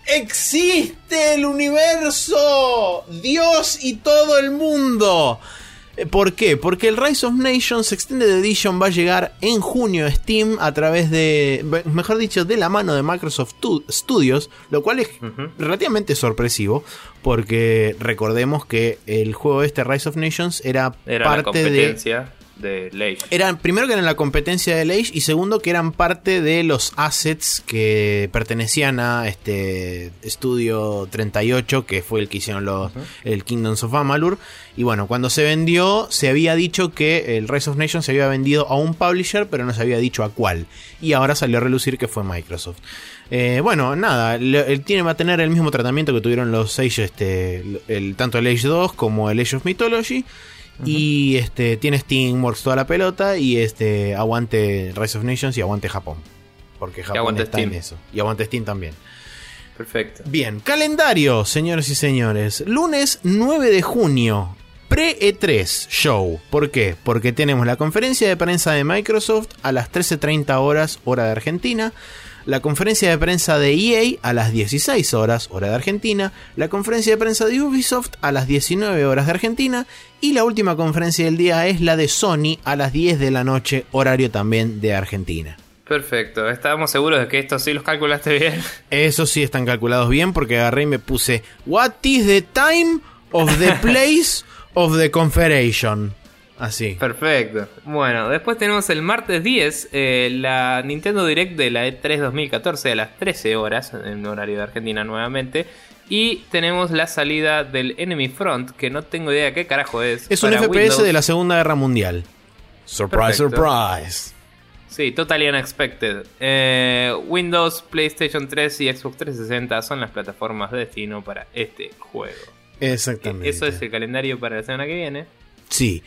¡existe el universo! ¡Dios y todo el mundo! ¿Por qué? Porque el Rise of Nations Extended Edition va a llegar en junio a Steam a través de, mejor dicho, de la mano de Microsoft Studios, lo cual es uh-huh. relativamente sorpresivo, porque recordemos que el juego este, Rise of Nations, era, era parte la competencia de... de Age. Eran, primero que eran la competencia de Age y segundo que eran parte de los assets que pertenecían a este Estudio treinta y ocho, que fue el que hicieron los, uh-huh. el Kingdoms of Amalur. Y bueno, cuando se vendió, se había dicho que el Rise of Nations se había vendido a un publisher, pero no se había dicho a cuál. Y ahora salió a relucir que fue Microsoft. Eh, bueno, nada, el tiene va a tener el mismo tratamiento que tuvieron los Age, este, el, tanto el Age dos como el Age of Mythology. Uh-huh. Y este tiene Steamworks toda la pelota. Y este aguante Rise of Nations y aguante Japón, porque Japón está Steam. En eso. Y aguante Steam también. Perfecto. Bien, calendario, señores y señores. Lunes nueve de junio, pre-E tres Show. ¿Por qué? Porque tenemos la conferencia de prensa de Microsoft a las trece treinta horas, hora de Argentina. La conferencia de prensa de E A a las dieciséis horas, hora de Argentina. La conferencia de prensa de Ubisoft a las diecinueve horas de Argentina. Y la última conferencia del día es la de Sony a las diez de la noche, horario también de Argentina. Perfecto, estábamos seguros de que estos sí los calculaste bien. Eso sí están calculados bien, porque agarré y me puse What is the time of the place of the conference? Así. Perfecto. Bueno, después tenemos el martes diez, eh, la Nintendo Direct de la E tres dos mil catorce a las trece horas, en horario de Argentina nuevamente. Y tenemos la salida del Enemy Front, que no tengo idea de qué carajo es. Es un F P S Windows. De la Segunda Guerra Mundial. Surprise, Perfecto. surprise. Sí, totally unexpected. Eh, Windows, PlayStation tres y Xbox trescientos sesenta son las plataformas de destino para este juego. Exactamente. Eso es el calendario para la semana que viene. Sí.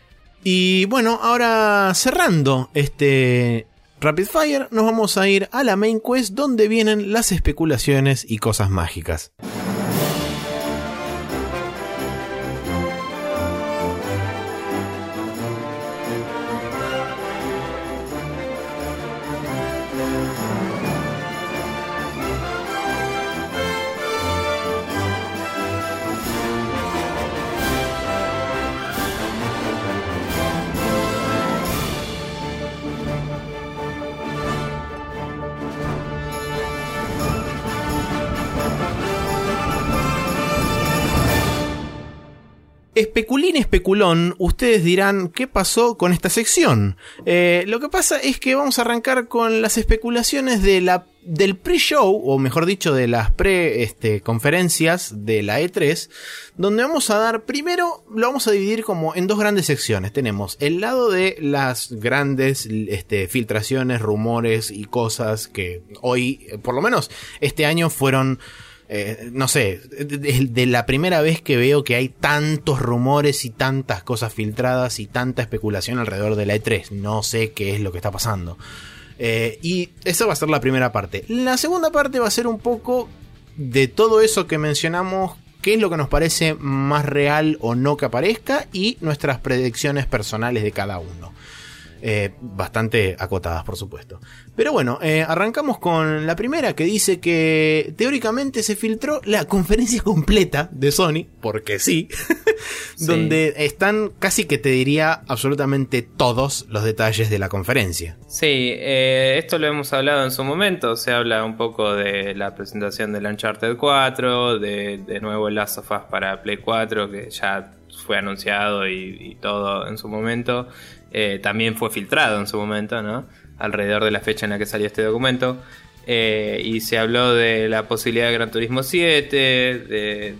Y bueno, ahora cerrando este Rapid Fire, nos vamos a ir a la Main Quest, donde vienen las especulaciones y cosas mágicas. Especulín, especulón, ustedes dirán, ¿qué pasó con esta sección? Eh, lo que pasa es que vamos a arrancar con las especulaciones de la, del pre-show, o mejor dicho, de las pre-conferencias este, de la E tres, donde vamos a dar, primero, lo vamos a dividir como en dos grandes secciones. Tenemos el lado de las grandes este, filtraciones, rumores y cosas que hoy, por lo menos este año, fueron... Eh, no sé, de, de la primera vez que veo que hay tantos rumores y tantas cosas filtradas y tanta especulación alrededor de la E tres. No sé qué es lo que está pasando. Eh, y esa va a ser la primera parte. La segunda parte va a ser un poco de todo eso que mencionamos, qué es lo que nos parece más real o no que aparezca, y nuestras predicciones personales de cada uno. Eh, bastante acotadas, por supuesto. Pero bueno, eh, arrancamos con la primera, que dice que teóricamente se filtró la conferencia completa de Sony, porque sí, sí. donde están casi que te diría absolutamente todos los detalles de la conferencia. Sí, eh, esto lo hemos hablado en su momento. Se habla un poco de la presentación del Uncharted cuatro, de, de nuevo el Last of Us para Play cuatro, que ya fue anunciado y, y todo en su momento. Eh, también fue filtrado en su momento, ¿no? Alrededor de la fecha en la que salió este documento. Eh, y se habló de la posibilidad de Gran Turismo siete, de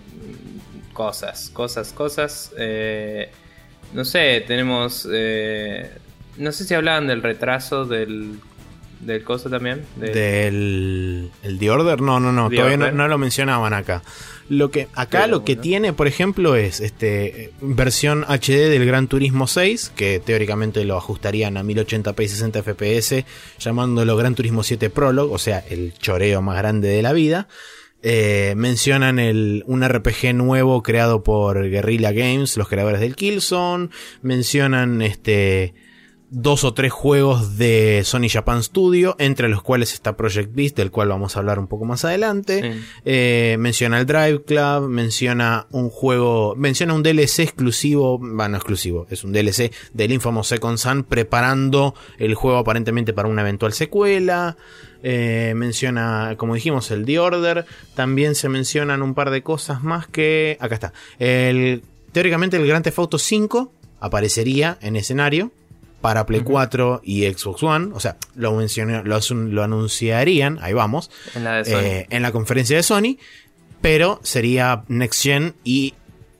cosas, cosas, cosas. Eh, no sé, tenemos... Eh, no sé si hablaban del retraso del... ¿Del coso también? De... ¿Del el The Order? No, no, no, The todavía no, Order. no lo mencionaban acá. Lo que acá Pero, lo que bueno. tiene, por ejemplo, es este versión H D del Gran Turismo seis, que teóricamente lo ajustarían a mil ochenta p y sesenta F P S, llamándolo Gran Turismo siete Prologue, o sea, el choreo más grande de la vida. Eh, mencionan el, un R P G nuevo creado por Guerrilla Games, los creadores del Killzone. Mencionan este... dos o tres juegos de Sony Japan Studio, entre los cuales está Project Beast, del cual vamos a hablar un poco más adelante. Sí. Eh, menciona el Drive Club, menciona un juego, menciona un D L C exclusivo, bueno, exclusivo, es un D L C del Infamous Second Son, preparando el juego aparentemente para una eventual secuela. Eh, menciona, como dijimos, el The Order. También se mencionan un par de cosas más que... Acá está. El, teóricamente el Grand Theft Auto cinco aparecería en escenario para Play cuatro y Xbox One. O sea, lo, mencioné, lo, lo anunciarían, ahí vamos, En la de Sony. eh, en la conferencia de Sony, pero sería Next Gen, y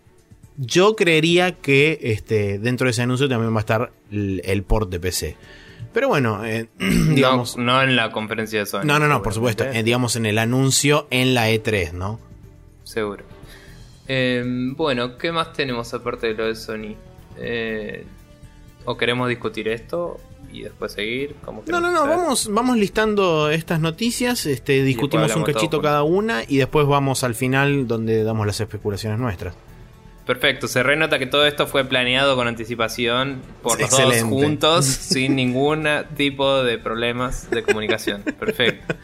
yo creería que este, dentro de ese anuncio también va a estar el, el port de P C. Pero bueno, eh, digamos... No, no en la conferencia de Sony. No, no, no, por seguramente. supuesto, eh, digamos en el anuncio en la E tres, ¿no? Seguro. Eh, bueno, ¿qué más tenemos aparte de lo de Sony? Eh... ¿O queremos discutir esto y después seguir? ¿Cómo No, queremos no, no, hacer? vamos, vamos listando estas noticias, este, discutimos un hablamos cachito todo cada una y después vamos al final donde damos las especulaciones nuestras. Perfecto, se renota que todo esto fue planeado con anticipación por los Excelente. dos juntos, sin ningún tipo de problemas de comunicación. Perfecto.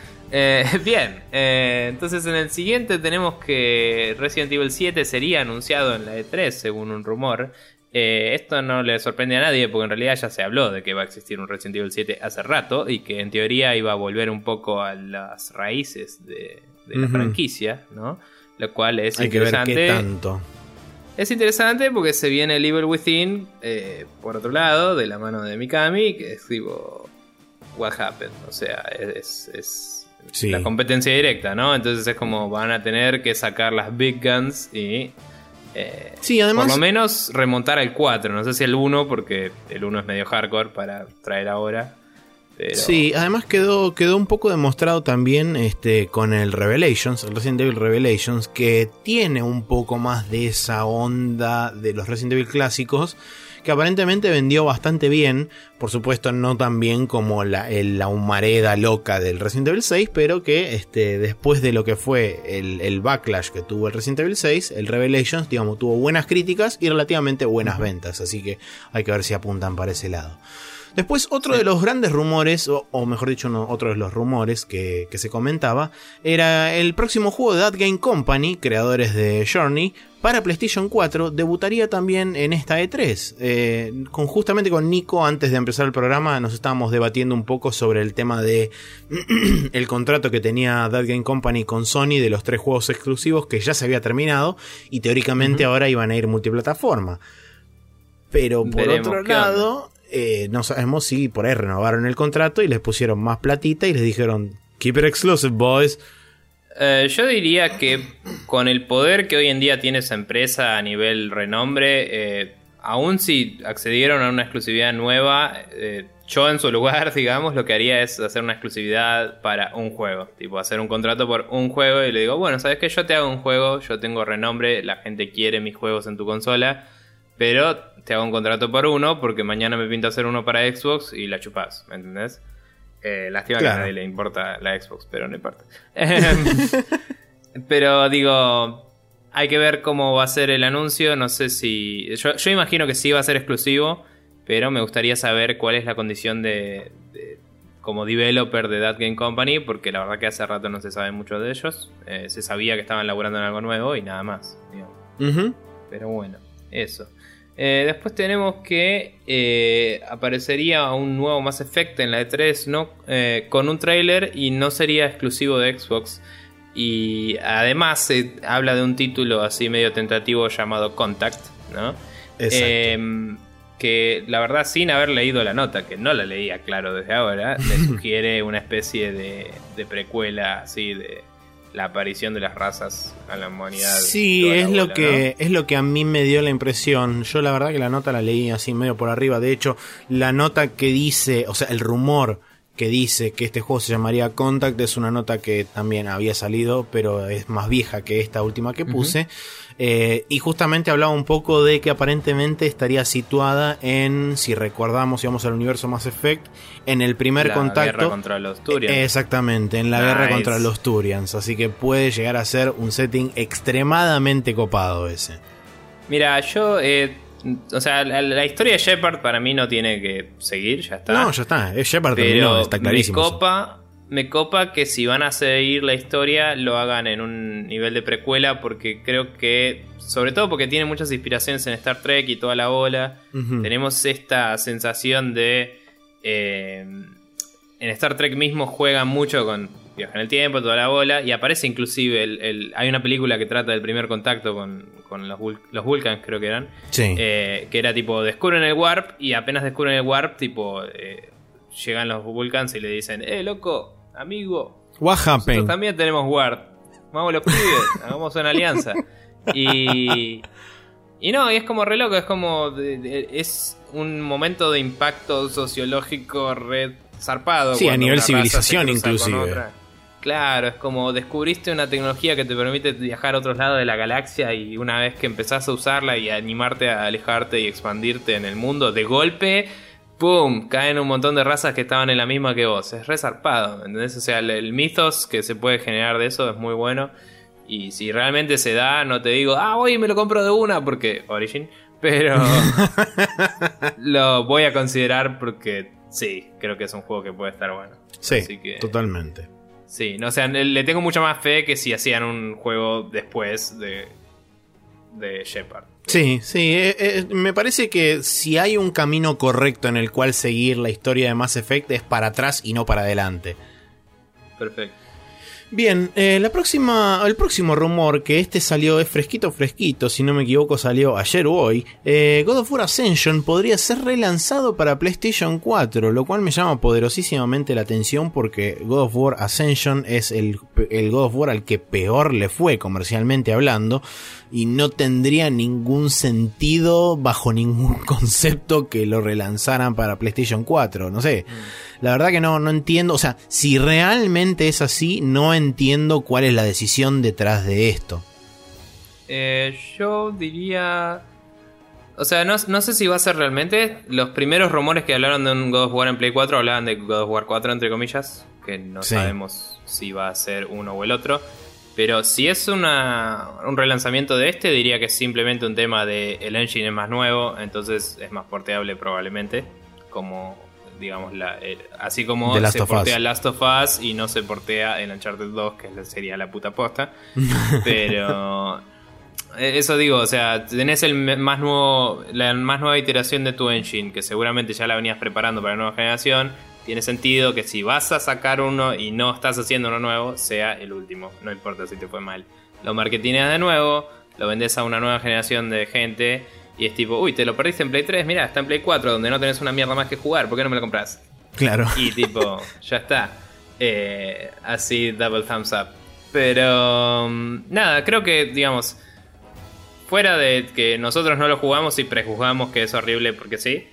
Eh, bien, eh, entonces en el siguiente tenemos que Resident Evil siete sería anunciado en la E tres, según un rumor. Eh, esto no le sorprende a nadie porque en realidad ya se habló de que va a existir un Resident Evil siete hace rato y que en teoría iba a volver un poco a las raíces de, de la Ujú. franquicia, ¿no? Lo cual es Hay que ver interesante. qué tanto. Es interesante porque se viene el Evil Within, eh, por otro lado, de la mano de Mikami, que es tipo, what happened, o sea, es, es Sí. la competencia directa, ¿no? Entonces es como van a tener que sacar las big guns y... Eh, Sí, además... por lo menos remontar al cuatro, no sé si el uno, porque el uno es medio hardcore para traer ahora. Pero... Sí, además quedó, quedó un poco demostrado también este, con el Revelations, el Resident Evil Revelations, que tiene un poco más de esa onda de los Resident Evil clásicos, que aparentemente vendió bastante bien, por supuesto no tan bien como la, el, la humareda loca del Resident Evil seis, pero que este, después de lo que fue el, el backlash que tuvo el Resident Evil seis, el Revelations, digamos, tuvo buenas críticas y relativamente buenas ventas, así que hay que ver si apuntan para ese lado. Después, otro Sí. de los grandes rumores, o, o mejor dicho, uno, otro de los rumores que, que se comentaba, era el próximo juego de That Game Company, creadores de Journey, para PlayStation cuatro, debutaría también en esta E tres. Eh, con, justamente con Nico, antes de empezar el programa, nos estábamos debatiendo un poco sobre el tema de el contrato que tenía That Game Company con Sony de los tres juegos exclusivos que ya se había terminado y teóricamente uh-huh. ahora iban a ir multiplataforma. Pero por Veremos otro qué lado... Eh, no sabemos si por ahí renovaron el contrato y les pusieron más platita y les dijeron keep it exclusive, boys. Eh, yo diría que con el poder que hoy en día tiene esa empresa a nivel renombre, eh, aun si accedieron a una exclusividad nueva, eh, yo en su lugar, digamos, lo que haría es hacer una exclusividad para un juego, tipo hacer un contrato por un juego y le digo, bueno, ¿sabes qué? Yo te hago un juego, yo tengo renombre, la gente quiere mis juegos en tu consola, pero te hago un contrato por uno porque mañana me pinta hacer uno para Xbox y la chupás, ¿me entendés? Eh, lástima claro. que a nadie le importa la Xbox, pero no importa. Pero digo, hay que ver cómo va a ser el anuncio, no sé si... Yo, yo imagino que sí va a ser exclusivo, pero me gustaría saber cuál es la condición de, de como developer de That Game Company, porque la verdad que hace rato no se sabe mucho de ellos. Eh, se sabía que estaban laburando en algo nuevo y nada más, digamos. Uh-huh. Pero bueno, eso. Eh, después tenemos que eh, aparecería un nuevo Mass Effect en la E tres, ¿no? Eh, con un tráiler y no sería exclusivo de Xbox. Y además se eh, habla de un título así medio tentativo llamado Contact, ¿no? Exacto. Eh, que la verdad, sin haber leído la nota, que no la leía claro desde ahora, me sugiere una especie de, de precuela así de la aparición de las razas a la humanidad. Sí, es bola, lo que ¿no? es lo que a mí me dio la impresión. Yo la verdad que la nota la leí así medio por arriba. De hecho, la nota que dice, o sea, el rumor que dice que este juego se llamaría Contact es una nota que también había salido, pero es más vieja que esta última que puse. Uh-huh. Eh, y justamente hablaba un poco de que aparentemente estaría situada en, si recordamos, íbamos al universo Mass Effect, en el primer la contacto. guerra contra los Turians. Exactamente, en la nice. guerra contra los Turians. Así que puede llegar a ser un setting extremadamente copado ese. Mira, yo... Eh, o sea, la, la historia de Shepard para mí no tiene que seguir, ya está. No, ya está. Es Shepard pero terminó, está clarísimo. Me copa, me copa que si van a seguir la historia lo hagan en un nivel de precuela, porque creo que, sobre todo porque tiene muchas inspiraciones en Star Trek y toda la bola, uh-huh. tenemos esta sensación de... Eh, en Star Trek mismo juegan mucho con viaje en el tiempo, toda la bola, y aparece inclusive el, el, hay una película que trata del primer contacto con, con los, los Vulcans, creo que eran, sí. eh, que era tipo, descubren el warp, y apenas descubren el warp, tipo, eh, llegan los Vulcans y le dicen, eh, loco, amigo, what happened? Nosotros también tenemos warp, vamos los pibes, hagamos una alianza. Y... Y no, y es como re loco, es como, de, de, es un momento de impacto sociológico re zarpado. Sí, a nivel civilización inclusive. Claro, es como descubriste una tecnología que te permite viajar a otros lados de la galaxia, y una vez que empezás a usarla y a animarte a alejarte y expandirte en el mundo, de golpe, ¡pum!, caen un montón de razas que estaban en la misma que vos. Es re zarpado, ¿entendés? O sea, el, el mitos que se puede generar de eso es muy bueno. Y si realmente se da, no te digo, ah, hoy me lo compro de una, porque Origin, pero lo voy a considerar porque sí, creo que es un juego que puede estar bueno. Sí, así que, totalmente. Sí, no, o sea, le tengo mucha más fe que si hacían un juego después de, de Shepard. Sí, sí, eh, eh, me parece que si hay un camino correcto en el cual seguir la historia de Mass Effect es para atrás y no para adelante. Perfecto. Bien, eh, la próxima, el próximo rumor, que este salió, es fresquito, fresquito, si no me equivoco salió ayer o hoy, eh, God of War Ascension podría ser relanzado para PlayStation cuatro, lo cual me llama poderosísimamente la atención porque God of War Ascension es el, el God of War al que peor le fue comercialmente hablando, y no tendría ningún sentido bajo ningún concepto que lo relanzaran para PlayStation cuatro, no sé. Mm. La verdad que no, no entiendo, o sea, si realmente es así, no entiendo cuál es la decisión detrás de esto. Eh, yo diría... O sea, no, no sé si va a ser realmente. Los primeros rumores que hablaron de un God of War en Play cuatro hablaban de God of War cuatro, entre comillas, que no sí. sabemos si va a ser uno o el otro. Pero si es una, un relanzamiento de este, diría que es simplemente un tema de el engine es más nuevo, entonces es más porteable probablemente, como digamos la, el, así como se portea Last of Us y no se portea el Uncharted dos, que sería la puta posta. Pero eso digo, o sea, tenés el más nuevo, la más nueva iteración de tu engine, que seguramente ya la venías preparando para la nueva generación. Tiene sentido que si vas a sacar uno y no estás haciendo uno nuevo, sea el último. No importa si te fue mal. Lo marketineas de nuevo, lo vendes a una nueva generación de gente y es tipo, uy, te lo perdiste en Play tres, mirá, está en Play cuatro, donde no tenés una mierda más que jugar, ¿por qué no me lo compras? Claro. Y tipo, ya está. Eh, así, double thumbs up. Pero um, nada, creo que, digamos, fuera de que nosotros no lo jugamos y prejuzgamos que es horrible porque sí,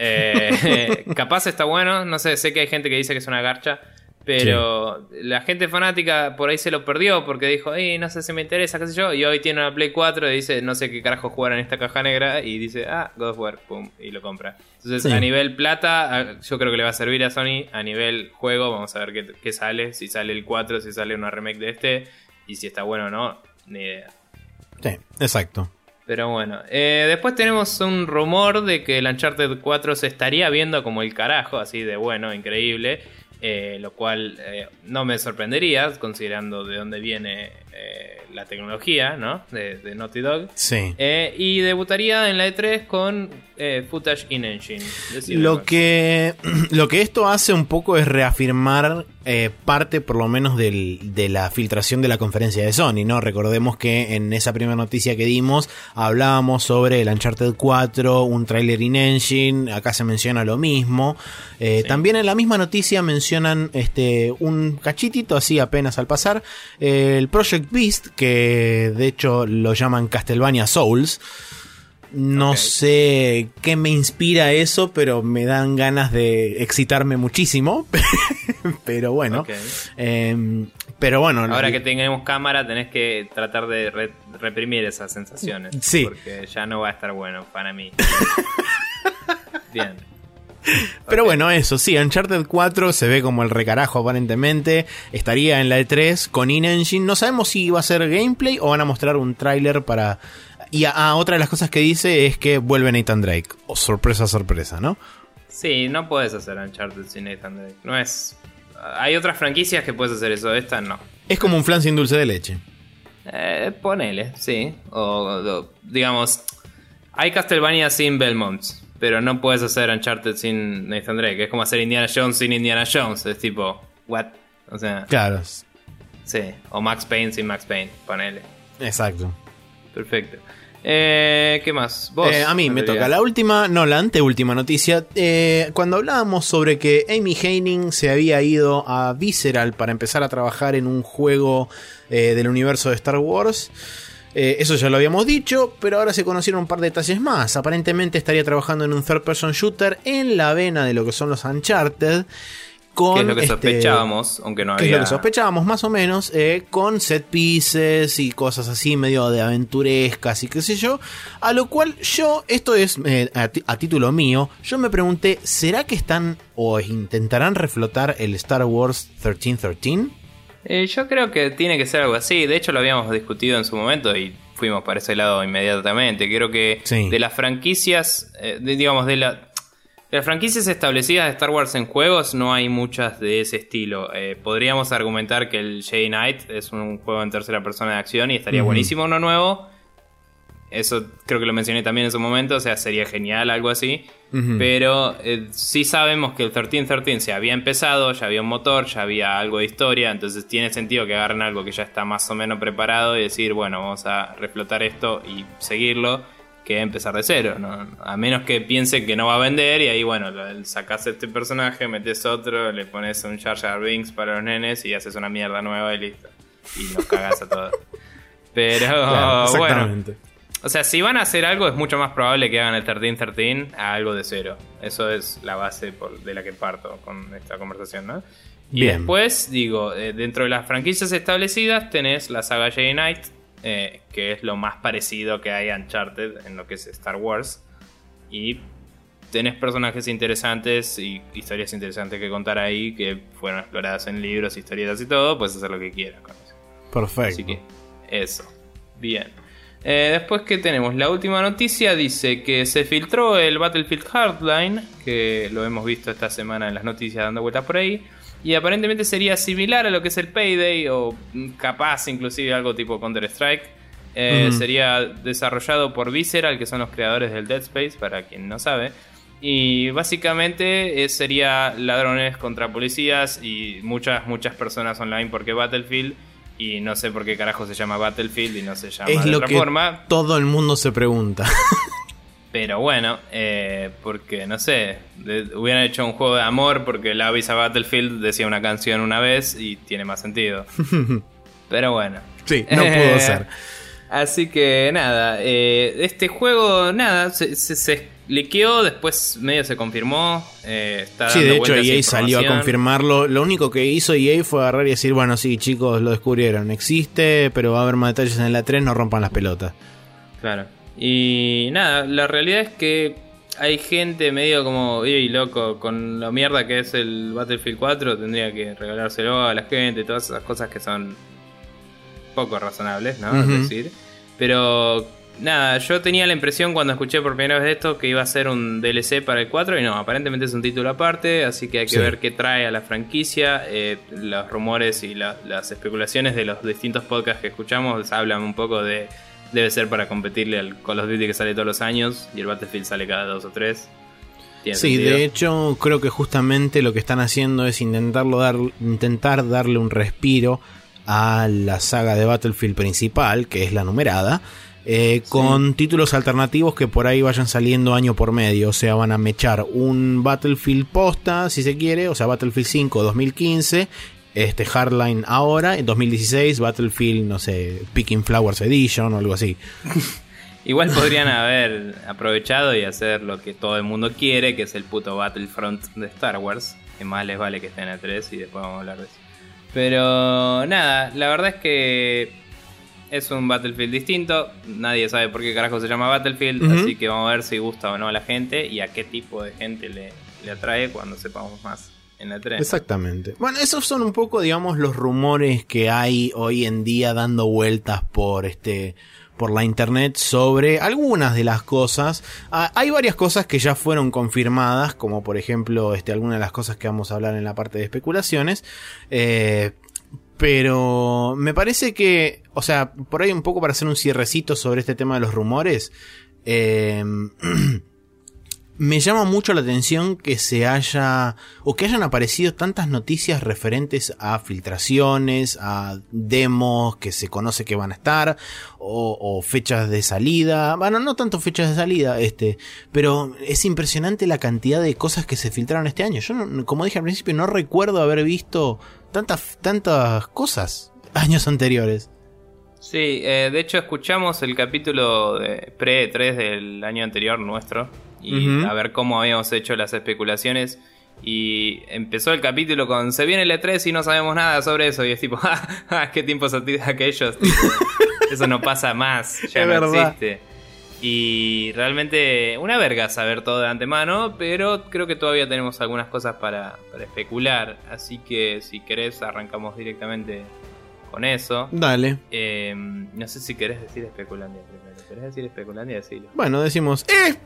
Eh, capaz está bueno, no sé, sé que hay gente que dice que es una garcha, pero sí. La gente fanática por ahí se lo perdió porque dijo, hey, no sé si me interesa, qué sé yo, y hoy tiene una Play cuatro y dice, no sé qué carajo jugar en esta caja negra, y dice, ah, God of War, pum, y lo compra. Entonces, sí. A nivel plata, yo creo que le va a servir a Sony. A nivel juego, vamos a ver qué, qué sale, si sale el cuatro, si sale una remake de este, y si está bueno o no, ni idea. Sí, exacto. Pero bueno, eh, después tenemos un rumor de que el Uncharted cuatro se estaría viendo como el carajo, así de bueno, increíble, eh, lo cual eh, no me sorprendería, considerando de dónde viene eh, la tecnología, ¿no? De, de Naughty Dog. Sí. Eh, y debutaría en la E tres con eh, footage in-engine. Lo que, lo que esto hace un poco es reafirmar eh, parte por lo menos del, de la filtración de la conferencia de Sony, ¿no? Recordemos que en esa primera noticia que dimos hablábamos sobre el Uncharted cuatro, un tráiler in-engine, acá se menciona lo mismo. Eh, sí. También en la misma noticia mencionan este un cachitito así apenas al pasar, eh, el Project Beast, que de hecho lo llaman Castlevania Souls. No okay. sé qué me inspira eso, pero me dan ganas de excitarme muchísimo. Pero bueno. Okay. Eh, pero bueno. Ahora no, que tengamos cámara, tenés que tratar de re- reprimir esas sensaciones. Sí. Porque ya no va a estar bueno para mí. Bien. Pero okay. bueno, eso sí, Uncharted cuatro se ve como el recarajo aparentemente. Estaría en la E tres con in-engine. No sabemos si va a ser gameplay o van a mostrar un tráiler para... Y a, a otra de las cosas que dice es que vuelve Nathan Drake. Oh, sorpresa, sorpresa, ¿no? Sí, no puedes hacer Uncharted sin Nathan Drake. No es... Hay otras franquicias que puedes hacer eso, esta no. Es como un flan sin dulce de leche. Eh, ponele, sí. O, o digamos, hay Castlevania sin Belmont, pero no puedes hacer Uncharted sin Nathan Drake. Es como hacer Indiana Jones sin Indiana Jones. Es tipo, what? O sea... Claro. Sí, o Max Payne sin Max Payne, ponele. Exacto. Perfecto. Eh, ¿Qué más? ¿Vos? Eh, a mí me toca la última, no, la anteúltima noticia. Eh, cuando hablábamos sobre que Amy Hennig se había ido a Visceral para empezar a trabajar en un juego eh, del universo de Star Wars, eh, eso ya lo habíamos dicho, pero ahora se conocieron un par de detalles más. Aparentemente estaría trabajando en un third person shooter en la vena de lo que son los Uncharted. Con, que es lo que este, sospechábamos, aunque no había... Que es lo que sospechábamos más o menos, eh, con set pieces y cosas así medio de aventurescas y qué sé yo. A lo cual yo, esto es eh, a, t- a título mío, yo me pregunté, ¿será que están o intentarán reflotar el Star Wars trece trece? Eh, yo creo que tiene que ser algo así. De hecho lo habíamos discutido en su momento y fuimos para ese lado inmediatamente. Creo que sí. de las franquicias, eh, de, digamos, de la... De las franquicias establecidas de Star Wars en juegos no hay muchas de ese estilo. Eh, podríamos argumentar que el Jedi Knight es un juego en tercera persona de acción y estaría uh-huh. buenísimo uno nuevo. Eso creo que lo mencioné también en su momento, o sea, sería genial algo así. Uh-huh. Pero eh, sí sabemos que el trece trece se había empezado, ya había un motor, ya había algo de historia, entonces tiene sentido que agarren algo que ya está más o menos preparado y decir, bueno, vamos a reflotar esto y seguirlo. Que empezar de cero, ¿no? A menos que piense que no va a vender y ahí, bueno, sacás este personaje, metes otro, le pones un Jar Jar Binks para los nenes y haces una mierda nueva y listo. Y nos cagás a todos. Pero, claro, bueno. O sea, si van a hacer algo, es mucho más probable que hagan el trece trece a algo de cero. Eso es la base por, de la que parto con esta conversación, ¿no? Y bien. Después, digo, eh, dentro de las franquicias establecidas tenés la saga Jedi Knight, Eh, que es lo más parecido que hay a Uncharted en lo que es Star Wars, y tenés personajes interesantes y historias interesantes que contar ahí que fueron exploradas en libros, historietas y todo. Puedes hacer lo que quieras con eso. Perfecto. Así que eso, bien. Eh, después que tenemos la última noticia, dice que se filtró el Battlefield Hardline, que lo hemos visto esta semana en las noticias dando vueltas por ahí. Y aparentemente sería similar a lo que es el Payday, o capaz inclusive algo tipo Counter-Strike. Eh, uh-huh. Sería desarrollado por Visceral, que son los creadores del Dead Space, para quien no sabe. Y básicamente eh, sería ladrones contra policías y muchas, muchas personas online, porque Battlefield. Y no sé por qué carajo se llama Battlefield y no se llama es de lo otra que forma. Todo el mundo se pregunta. Pero bueno, eh, porque no sé, de, hubieran hecho un juego de amor porque la avisa Battlefield decía una canción una vez y tiene más sentido. Pero bueno. Sí, no pudo eh, ser. Así que nada, eh, este juego, nada, se, se, se liqueó, después medio se confirmó. Eh, está sí, de hecho E A salió a confirmarlo. Lo único que hizo E A fue agarrar y decir, bueno, sí, chicos, lo descubrieron, existe, pero va a haber más detalles en la tres, no rompan las pelotas. Claro. Y nada, la realidad es que hay gente medio como, ey, loco, con la mierda que es el Battlefield cuatro, tendría que regalárselo a la gente, todas esas cosas que son poco razonables, ¿no? Uh-huh. Es decir, pero nada, yo tenía la impresión cuando escuché por primera vez esto que iba a ser un D L C para el cuatro y no, aparentemente es un título aparte, así que hay que sí. ver qué trae a la franquicia. Eh, los rumores y la, las especulaciones de los distintos podcasts que escuchamos hablan un poco de... Debe ser para competirle al Call of Duty que sale todos los años y el Battlefield sale cada dos o tres. Sí, sentido. De hecho creo que justamente lo que están haciendo es intentarlo dar, intentar darle un respiro a la saga de Battlefield principal, que es la numerada, eh, sí. con títulos alternativos que por ahí vayan saliendo año por medio. O sea, van a mechar un Battlefield posta, si se quiere, o sea, Battlefield cinco dos mil quince, este Hardline ahora, en dos mil dieciséis Battlefield, no sé, Picking Flowers Edition o algo así. Igual podrían haber aprovechado y hacer lo que todo el mundo quiere, que es el puto Battlefront de Star Wars, que más les vale que esté en E tres y después vamos a hablar de eso. Pero nada, la verdad es que es un Battlefield distinto, nadie sabe por qué carajo se llama Battlefield, uh-huh. así que vamos a ver si gusta o no a la gente y a qué tipo de gente le, le atrae cuando sepamos más. En la tres. Exactamente. Bueno, esos son un poco, digamos, los rumores que hay hoy en día dando vueltas por este por la internet sobre algunas de las cosas. Ah, hay varias cosas que ya fueron confirmadas, como por ejemplo, este, algunas de las cosas que vamos a hablar en la parte de especulaciones. Eh, pero me parece que, o sea, por ahí un poco para hacer un cierrecito sobre este tema de los rumores. Eh, Me llama mucho la atención que se haya, o que hayan aparecido tantas noticias referentes a filtraciones, a demos que se conoce que van a estar, o, o fechas de salida. Bueno, no tanto fechas de salida, este, pero es impresionante la cantidad de cosas que se filtraron este año. Yo, no, como dije al principio, no recuerdo haber visto tantas, tantas cosas años anteriores. Sí, eh, de hecho escuchamos el capítulo de pre-E tres del año anterior nuestro y uh-huh. a ver cómo habíamos hecho las especulaciones y empezó el capítulo con se viene el E tres y no sabemos nada sobre eso y es tipo, ah, qué tiempos aquellos, tipo, eso no pasa más, ya es no verdad. existe. Y realmente una verga saber todo de antemano, pero creo que todavía tenemos algunas cosas para, para especular, así que si querés arrancamos directamente con eso. Dale. Eh, no sé si querés decir Especulandia primero. ¿Querés decir Especulandia? Decilo. Bueno, decimos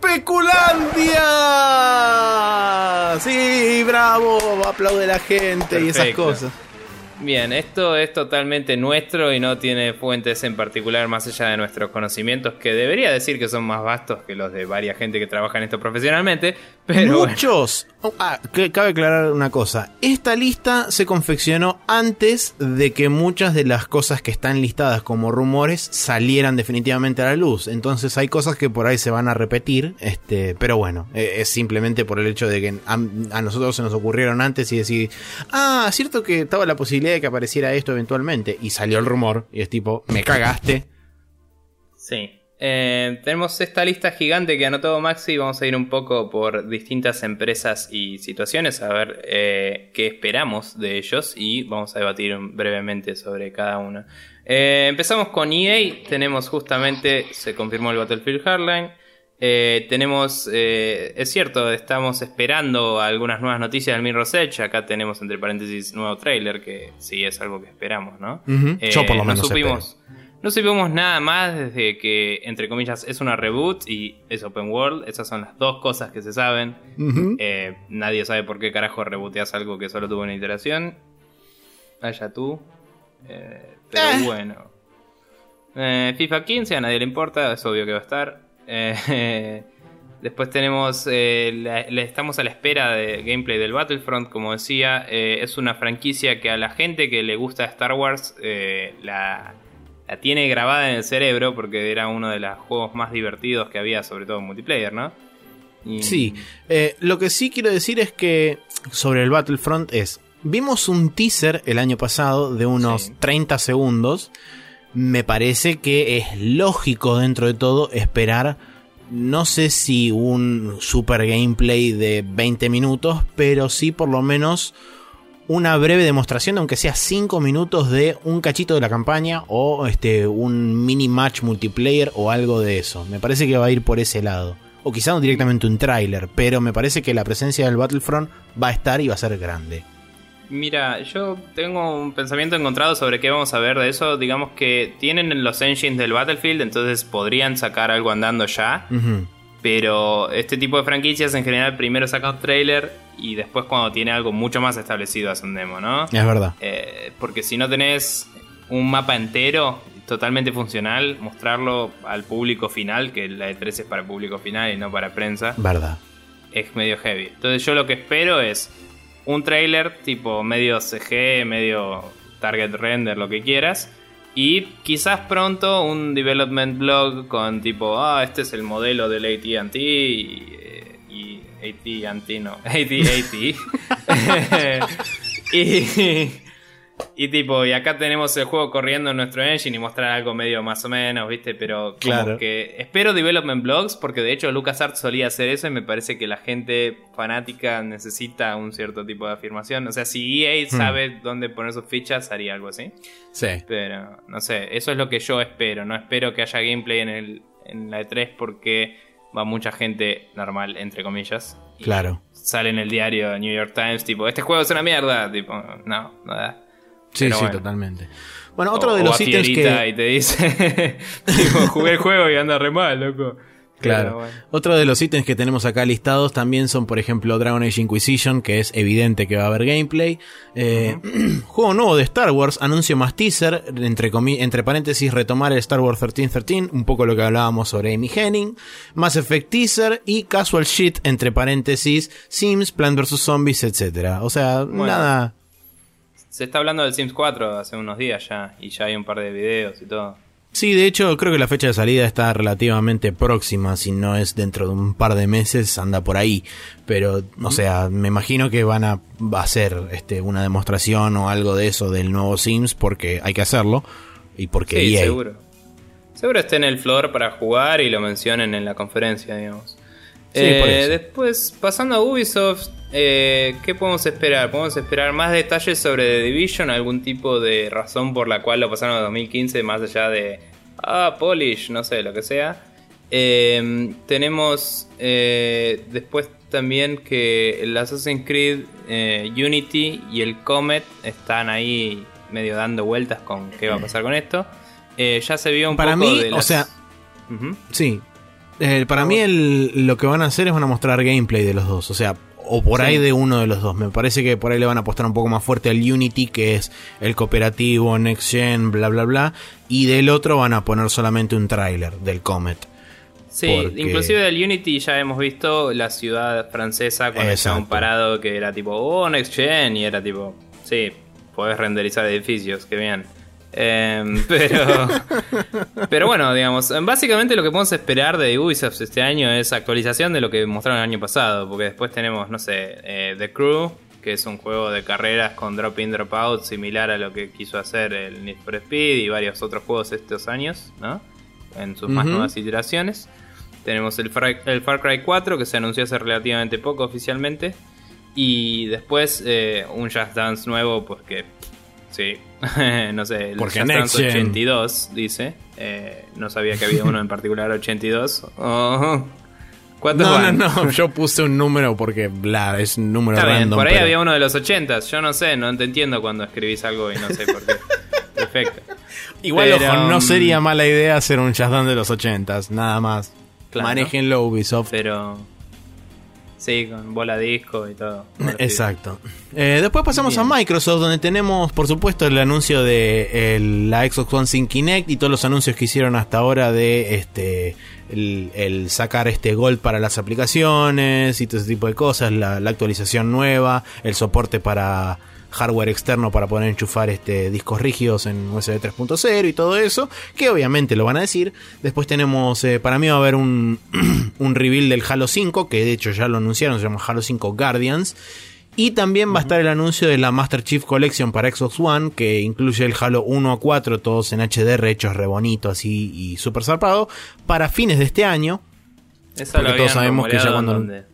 ¡Especulandia! Sí, bravo, aplaude la gente. Perfecto. Y esas cosas. Bien, esto es totalmente nuestro y no tiene fuentes en particular más allá de nuestros conocimientos, que debería decir que son más vastos que los de varias gente que trabaja en esto profesionalmente, pero muchos. Bueno. Ah, que, cabe aclarar una cosa. Esta lista se confeccionó antes de que muchas de las cosas que están listadas como rumores salieran definitivamente a la luz. Entonces hay cosas que por ahí se van a repetir, este, pero bueno, es simplemente por el hecho de que a, a nosotros se nos ocurrieron antes y decir, ah, cierto que estaba la posibilidad de que apareciera esto eventualmente y salió el rumor y es tipo, me cagaste. Sí, eh, tenemos esta lista gigante que anotó Maxi y vamos a ir un poco por distintas empresas y situaciones a ver eh, qué esperamos de ellos y vamos a debatir brevemente sobre cada uno. Eh, empezamos con E A, tenemos justamente, se confirmó el Battlefield Hardline. Eh, tenemos, eh, es cierto, estamos esperando algunas nuevas noticias del Mirror's Edge. Acá tenemos entre paréntesis nuevo trailer, que sí es algo que esperamos, ¿no? Uh-huh. Eh, Yo por lo menos no supimos, no supimos nada más desde que, entre comillas, es una reboot y es open world. Esas son las dos cosas que se saben. Uh-huh. eh, Nadie sabe por qué carajo rebooteas algo que solo tuvo una iteración. Allá tú. eh, Pero eh. bueno, eh, FIFA quince a nadie le importa, es obvio que va a estar. Eh, después tenemos eh, la, la, estamos a la espera de gameplay del Battlefront, como decía. eh, es una franquicia que a la gente que le gusta Star Wars eh, la, la tiene grabada en el cerebro porque era uno de los juegos más divertidos que había, sobre todo en multiplayer, ¿no? Y... Sí, eh, lo que sí quiero decir es que sobre el Battlefront es, vimos un teaser el año pasado de unos sí. treinta segundos. Me parece que es lógico dentro de todo esperar, no sé si un super gameplay de veinte minutos, pero sí por lo menos una breve demostración, aunque sea cinco minutos de un cachito de la campaña o este un mini match multiplayer o algo de eso. Me parece que va a ir por ese lado. O quizá no directamente un tráiler, pero me parece que la presencia del Battlefront va a estar y va a ser grande. Mira, yo tengo un pensamiento encontrado sobre qué vamos a ver de eso. Digamos que tienen los engines del Battlefield, entonces podrían sacar algo andando ya. Uh-huh. Pero este tipo de franquicias en general primero saca un trailer y después cuando tiene algo mucho más establecido hace un demo, ¿no? Es verdad. Eh, porque si no tenés un mapa entero totalmente funcional, mostrarlo al público final, que la E tres es para público final y no para prensa. Verdad. es medio heavy. Entonces yo lo que espero es un trailer tipo medio C G, medio target render, lo que quieras. Y quizás pronto un development blog con tipo, ah, este es el modelo del A T and T y, y A T and T no, A T A T. y, y tipo, y acá tenemos el juego corriendo en nuestro engine y mostrar algo medio más o menos, ¿viste? Pero como claro. que espero development blogs porque de hecho LucasArts solía hacer eso y me parece que la gente fanática necesita un cierto tipo de afirmación. O sea, si E A hmm. sabe dónde poner sus fichas, haría algo así. Sí. Pero, no sé, eso es lo que yo espero. No espero que haya gameplay en, el, en la E tres porque va mucha gente normal, entre comillas. Claro. Sale en el diario New York Times, tipo, este juego es una mierda. Tipo, no, no da. Sí, Pero sí, bueno. totalmente. Bueno, otro o, de los o ítems que... y te dice, tipo, jugué el juego y anda re mal, loco. Claro. Bueno. Otro de los ítems que tenemos acá listados también son, por ejemplo, Dragon Age Inquisition, que es evidente que va a haber gameplay. Eh, uh-huh. Juego nuevo de Star Wars, anuncio más teaser, entre, comi- entre paréntesis, retomar el Star Wars trece trece, un poco lo que hablábamos sobre Amy Hennig. Mass Effect teaser y Casual Shit, entre paréntesis, Sims, Plants versus. Zombies, etcétera. O sea, bueno. nada... Se está hablando del Sims cuatro hace unos días ya, y ya hay un par de videos y todo. Sí, de hecho, creo que la fecha de salida está relativamente próxima, si no es dentro de un par de meses, anda por ahí. Pero, o sea, me imagino que van a hacer este, una demostración o algo de eso del nuevo Sims, porque hay que hacerlo, y porque sí, E A. seguro. Seguro esté en el floor para jugar y lo mencionen en la conferencia, digamos. Sí, eh, por eso. Después, pasando a Ubisoft, eh, ¿qué podemos esperar? ¿Podemos esperar más detalles sobre The Division? ¿Algún tipo de razón por la cual lo pasaron a dos mil quince más allá de... Ah, Polish, no sé, lo que sea. Eh, tenemos eh, después también que el Assassin's Creed eh, Unity y el Comet están ahí medio dando vueltas con qué va a pasar con esto. Eh, ya se vio un Para poco mí, de las... o sea, uh-huh. sí. Eh, para oh. mí el, lo que van a hacer es van a mostrar gameplay de los dos, o sea, o por sí. ahí de uno de los dos. Me parece que por ahí le van a apostar un poco más fuerte al Unity, que es el cooperativo, Next Gen, bla bla bla, y del otro van a poner solamente un tráiler del Comet. Sí, porque... inclusive del Unity ya hemos visto la ciudad francesa cuando estaba un parado que era tipo, oh, Next Gen, y era tipo, sí, podés renderizar edificios, qué bien. Eh, pero pero bueno, digamos, básicamente lo que podemos esperar de Ubisoft este año es actualización de lo que mostraron el año pasado, porque después tenemos, no sé, eh, The Crew, que es un juego de carreras con drop in, drop out, similar a lo que quiso hacer el Need for Speed y varios otros juegos estos años, ¿no? En sus uh-huh. más nuevas iteraciones. Tenemos el Far, el Far Cry cuatro, que se anunció hace relativamente poco oficialmente, y después eh, un Just Dance nuevo, porque sí, no sé, el Just Dance ochenta y dos dice, eh, no sabía que había uno en particular ochenta y dos. Oh. ¿Cuántos no, van? no, no, yo puse un número porque bla, es un número Está random. Bien, por ahí pero... había uno de los ochentas, yo no sé, no te entiendo cuando escribís algo y no sé por qué. Perfecto. Igual, pero, ojo, no sería mala idea hacer un Just Dance de los ochentas, nada más. Claro. Manéjenlo, Ubisoft. Pero... sí, con bola disco y todo. Exacto. Eh, después pasamos Bien. a Microsoft, donde tenemos, por supuesto, el anuncio de el, la Xbox One sin Kinect y todos los anuncios que hicieron hasta ahora de este el, el sacar este Gold para las aplicaciones y todo ese tipo de cosas, la, la actualización nueva, el soporte para hardware externo para poder enchufar este discos rígidos en U S B tres punto cero y todo eso, que obviamente lo van a decir. Después tenemos, eh, para mí va a haber un, un reveal del Halo cinco, que de hecho ya lo anunciaron, se llama Halo cinco Guardians. Y también va a estar el anuncio de la Master Chief Collection para Xbox One, que incluye el Halo uno a cuatro, todos en H D R, hechos re bonitos así y súper zarpado, para fines de este año. Eso porque todos sabemos que ya cuando...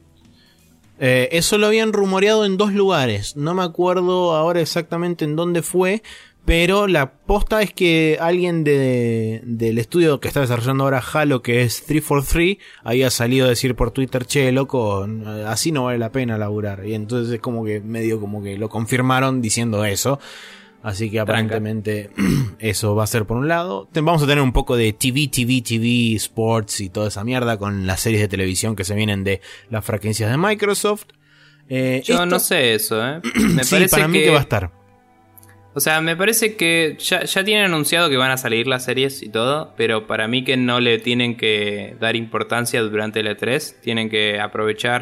Eh, eso lo habían rumoreado en dos lugares. No me acuerdo ahora exactamente en dónde fue, pero la posta es que alguien de, del estudio que está desarrollando ahora Halo, que es trescientos cuarenta y tres, había salido a decir por Twitter, che, loco, así no vale la pena laburar. Y entonces es como que medio como que lo confirmaron diciendo eso. Así que aparentemente Tranca. Eso va a ser por un lado. Vamos a tener un poco de T V, T V, T V, Sports y toda esa mierda con las series de televisión que se vienen de las franquicias de Microsoft. Eh, Yo esto... no sé eso, ¿eh? Me sí, parece para mí que... que va a estar. O sea, me parece que ya, ya tienen anunciado que van a salir las series y todo, pero para mí que no le tienen que dar importancia durante el E tres. Tienen que aprovechar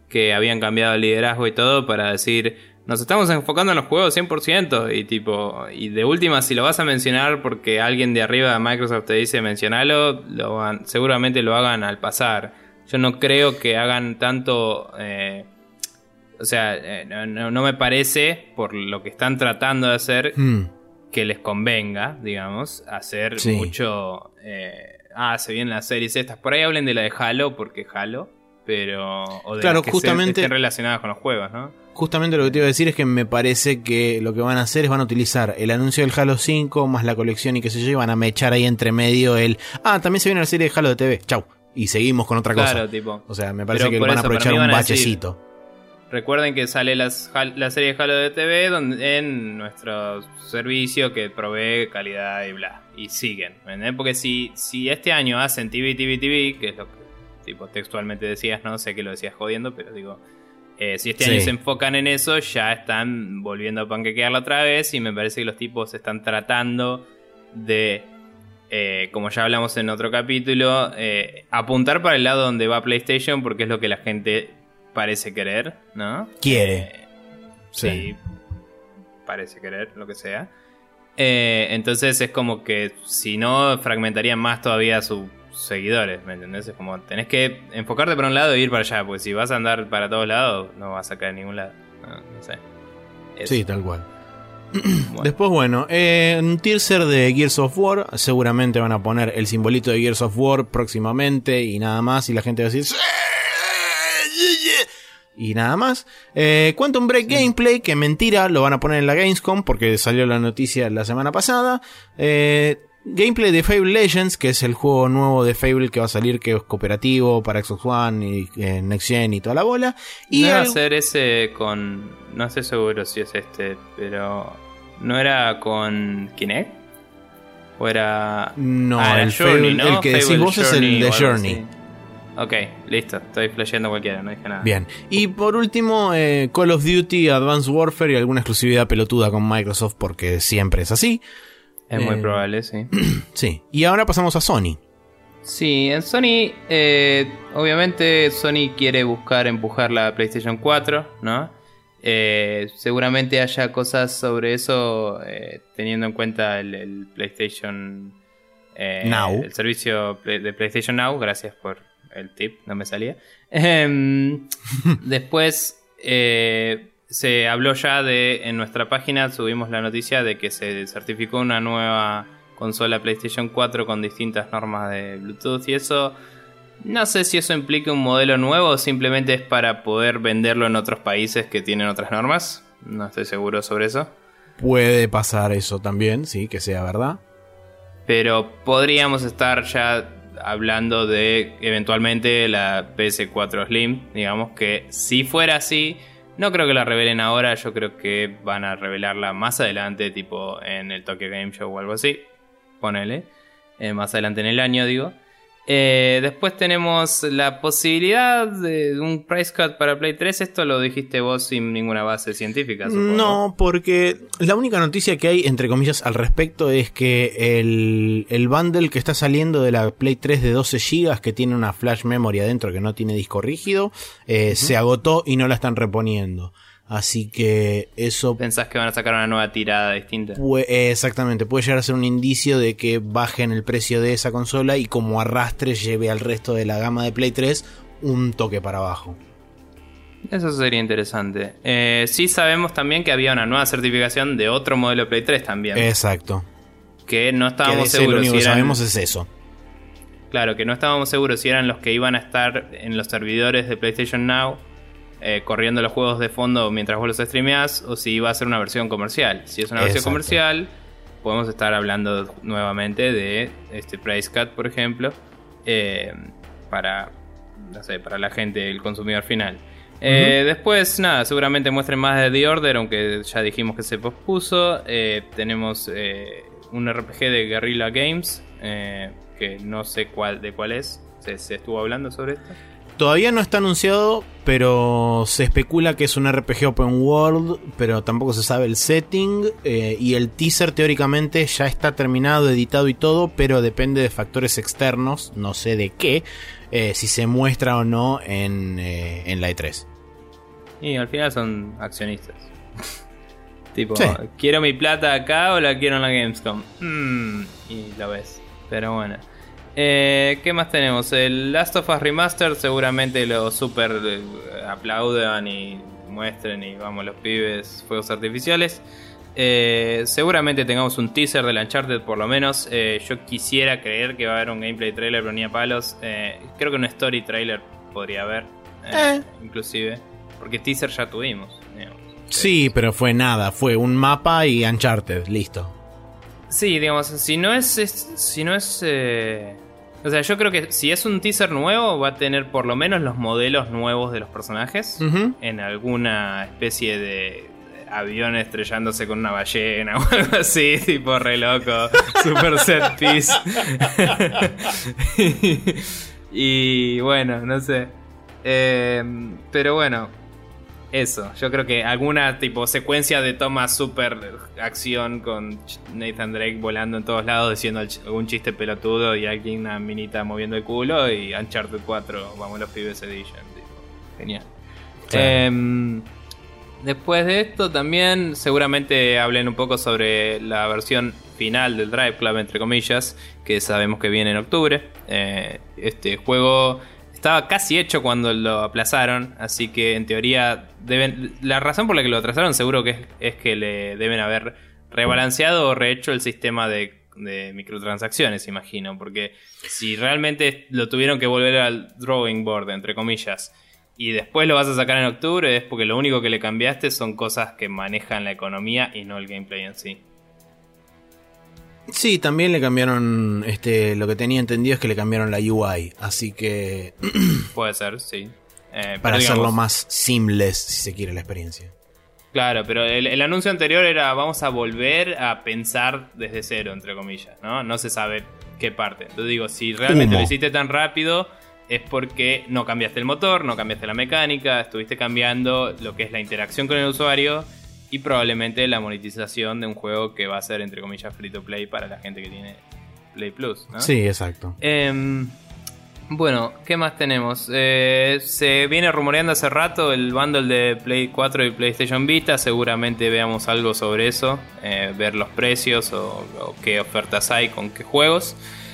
que habían cambiado el liderazgo y todo para decir, nos estamos enfocando en los juegos cien por ciento y tipo, y de última si lo vas a mencionar porque alguien de arriba de Microsoft te dice mencionalo, lo van, seguramente lo hagan al pasar. Yo no creo que hagan tanto, eh, o sea, eh, no, no me parece por lo que están tratando de hacer mm. que les convenga, digamos, hacer sí. mucho, eh, ah, se vienen las series estas, por ahí hablen de la de Halo porque Halo, pero o de claro, las que justamente, se, estén relacionadas con los juegos, ¿no? Justamente lo que te iba a decir es que me parece que lo que van a hacer es van a utilizar el anuncio del Halo cinco más la colección y qué sé yo, y van a mechar ahí entre medio el, ah, también se viene la serie de Halo de T V, chau, y seguimos con otra cosa. Claro, tipo. O sea, me parece pero que van eso, a aprovechar un bachecito. Decir, recuerden que sale las, la serie de Halo de T V donde, en nuestro servicio que provee calidad y bla, y siguen, ¿verdad? Porque si, si este año hacen T V, T V, T V, que es lo que tipo textualmente decías, no sé que lo decías jodiendo, pero digo, eh, si este sí. año se enfocan en eso, ya están volviendo a panquequearla otra vez, y me parece que los tipos están tratando de, eh, como ya hablamos en otro capítulo, eh, apuntar para el lado donde va PlayStation, porque es lo que la gente parece querer, ¿no? Quiere. Eh, sí. sí, parece querer, lo que sea. Eh, entonces es como que si no, fragmentarían más todavía su seguidores, ¿me entendés? Es como, tenés que enfocarte para un lado y ir para allá, porque si vas a andar para todos lados, no vas a caer en ningún lado. No, no sé. Eso. Sí, tal cual. Bueno. Después, bueno, eh, un teaser de Gears of War. Seguramente van a poner el simbolito de Gears of War próximamente y nada más, y la gente va a decir y nada más. eh, Quantum Break sí. Gameplay, que mentira, lo van a poner en la Gamescom porque salió la noticia la semana pasada. eh Gameplay de Fable Legends, que es el juego nuevo de Fable que va a salir, que es cooperativo para Xbox One y eh, Next Gen y toda la bola. Y no el... va a ser ese con... No estoy seguro si es este, pero... ¿No era con Kinect? ¿O era...? No, ah, el, Journey, Fable, ¿no? el que decís Fable vos Journey es el de Journey. Así. Ok, listo, estoy flasheando cualquiera, no dije nada. Bien, y por último, eh, Call of Duty Advanced Warfare y alguna exclusividad pelotuda con Microsoft, porque siempre es así. Es eh, muy probable, sí. Sí, y ahora pasamos a Sony. Sí, en Sony, eh, obviamente Sony quiere buscar empujar la PlayStation cuatro, ¿no? Eh, seguramente haya cosas sobre eso, eh, teniendo en cuenta el, el PlayStation eh, Now. El servicio de PlayStation Now, gracias por el tip, no me salía. Eh, después... Eh, se habló ya de, en nuestra página subimos la noticia de que se certificó una nueva consola PlayStation cuatro con distintas normas de Bluetooth y eso, no sé si eso implica un modelo nuevo o simplemente es para poder venderlo en otros países que tienen otras normas, no estoy seguro sobre eso. Puede pasar eso también, sí, que sea verdad. Pero podríamos estar ya hablando de eventualmente la P S cuatro Slim, digamos que si fuera así... No creo que la revelen ahora, yo creo que van a revelarla más adelante, tipo en el Tokyo Game Show o algo así. Ponele. Eh, más adelante en el año, digo. Eh, después tenemos la posibilidad de un price cut para Play tres. Esto lo dijiste vos sin ninguna base científica, supongo. No, porque la única noticia que hay, entre comillas, al respecto es que el, el bundle que está saliendo de la Play tres de doce gigas, que tiene una flash memory adentro que no tiene disco rígido, eh, uh-huh. se agotó y no la están reponiendo. Así que eso... ¿Pensás que van a sacar una nueva tirada distinta? Puede, eh, exactamente, puede llegar a ser un indicio de que bajen el precio de esa consola y como arrastre lleve al resto de la gama de Play tres un toque para abajo. Eso sería interesante. Eh, sí sabemos también que había una nueva certificación de otro modelo de Play tres también. Exacto. Que no estábamos que seguros lo único si eran... que sabemos es eso. Claro, que no estábamos seguros si eran los que iban a estar en los servidores de PlayStation Now... Eh, corriendo los juegos de fondo mientras vos los streameás, o si iba a ser una versión comercial. Si es una versión Exacto. comercial, podemos estar hablando nuevamente de este price cut, por ejemplo, eh, para, no sé, para la gente, el consumidor final. Eh, uh-huh. Después, nada, seguramente muestren más de The Order, aunque ya dijimos que se pospuso. Eh, tenemos eh, un R P G de Guerrilla Games, eh, que no sé cuál de cuál es. ¿Se, se estuvo hablando sobre esto? Todavía no está anunciado, pero se especula que es un R P G open world, pero tampoco se sabe el setting, eh, y el teaser teóricamente ya está terminado, editado y todo, pero depende de factores externos, no sé de qué, eh, si se muestra o no en, eh, en la E tres. Y al final son accionistas. Tipo, sí. ¿quiero mi plata acá o la quiero en la Gamescom? Mm, y lo ves. Pero bueno. Eh, ¿Qué más tenemos? El Last of Us Remastered seguramente lo super eh, aplaudan y muestren y vamos los pibes, fuegos artificiales. Eh, seguramente tengamos un teaser del Uncharted por lo menos. Eh, yo quisiera creer que va a haber un gameplay trailer, pero ni a palos. Eh, creo que un story trailer podría haber, eh, eh. inclusive. Porque teaser ya tuvimos, digamos. Sí, pero fue nada, fue un mapa y Uncharted, listo. Sí, digamos, si no es, es si no es eh... o sea, yo creo que si es un teaser nuevo va a tener por lo menos los modelos nuevos de los personajes, uh-huh, en alguna especie de avión estrellándose con una ballena o algo así, tipo re loco, super set piece. y, y bueno, no sé. Eh, pero bueno, eso, yo creo que alguna tipo secuencia de toma super acción con Nathan Drake volando en todos lados diciendo algún chiste pelotudo y alguien, una minita moviendo el culo, y Uncharted cuatro, vamos los pibes edition, tipo, genial. Sí. Eh, después de esto también seguramente hablen un poco sobre la versión final del Drive Club, entre comillas, que sabemos que viene en octubre. Eh, este juego estaba casi hecho cuando lo aplazaron, así que en teoría deben, la razón por la que lo atrasaron seguro que es, es que le deben haber rebalanceado o rehecho el sistema de, de microtransacciones, imagino, porque si realmente lo tuvieron que volver al drawing board, entre comillas, y después lo vas a sacar en octubre, es porque lo único que le cambiaste son cosas que manejan la economía y no el gameplay en sí. Sí, también le cambiaron, este, lo que tenía entendido es que le cambiaron la U I, así que... Puede ser, sí. Eh, para digamos, hacerlo más seamless, si se quiere, la experiencia. Claro, pero el, el anuncio anterior era vamos a volver a pensar desde cero, entre comillas, ¿no? No se sabe qué parte. Entonces digo, si realmente Humo. lo hiciste tan rápido, es porque no cambiaste el motor, no cambiaste la mecánica, estuviste cambiando lo que es la interacción con el usuario y probablemente la monetización de un juego que va a ser, entre comillas, free to play para la gente que tiene Play Plus, ¿no? Sí, exacto. Eh, bueno, ¿qué más tenemos? Eh, se viene rumoreando hace rato el bundle de Play cuatro y PlayStation Vita. Seguramente veamos algo sobre eso, eh, ver los precios o, o qué ofertas hay con qué juegos.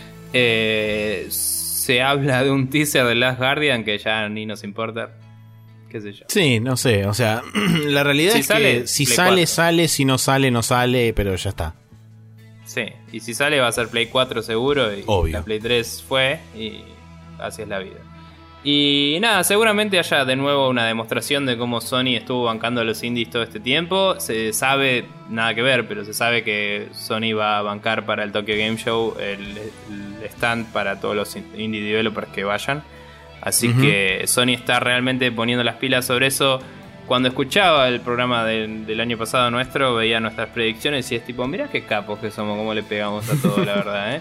Eh, se habla de un teaser de Last Guardian que ya ni nos importa. Qué sé yo. Sí, no sé, o sea, la realidad si es sale, que si Play sale, cuatro. sale, si no sale, no sale, pero ya está. Sí, y si sale va a ser Play cuatro seguro y Obvio. La Play tres fue y así es la vida. Y nada, seguramente haya de nuevo una demostración de cómo Sony estuvo bancando a los indies todo este tiempo. Se sabe, nada que ver, pero se sabe que Sony va a bancar para el Tokyo Game Show el, el stand para todos los indie developers que vayan. Así uh-huh. que Sony está realmente poniendo las pilas sobre eso. Cuando escuchaba el programa de, del año pasado nuestro, veía nuestras predicciones y es tipo, mirá qué capos que somos, cómo le pegamos a todo, la verdad, ¿eh?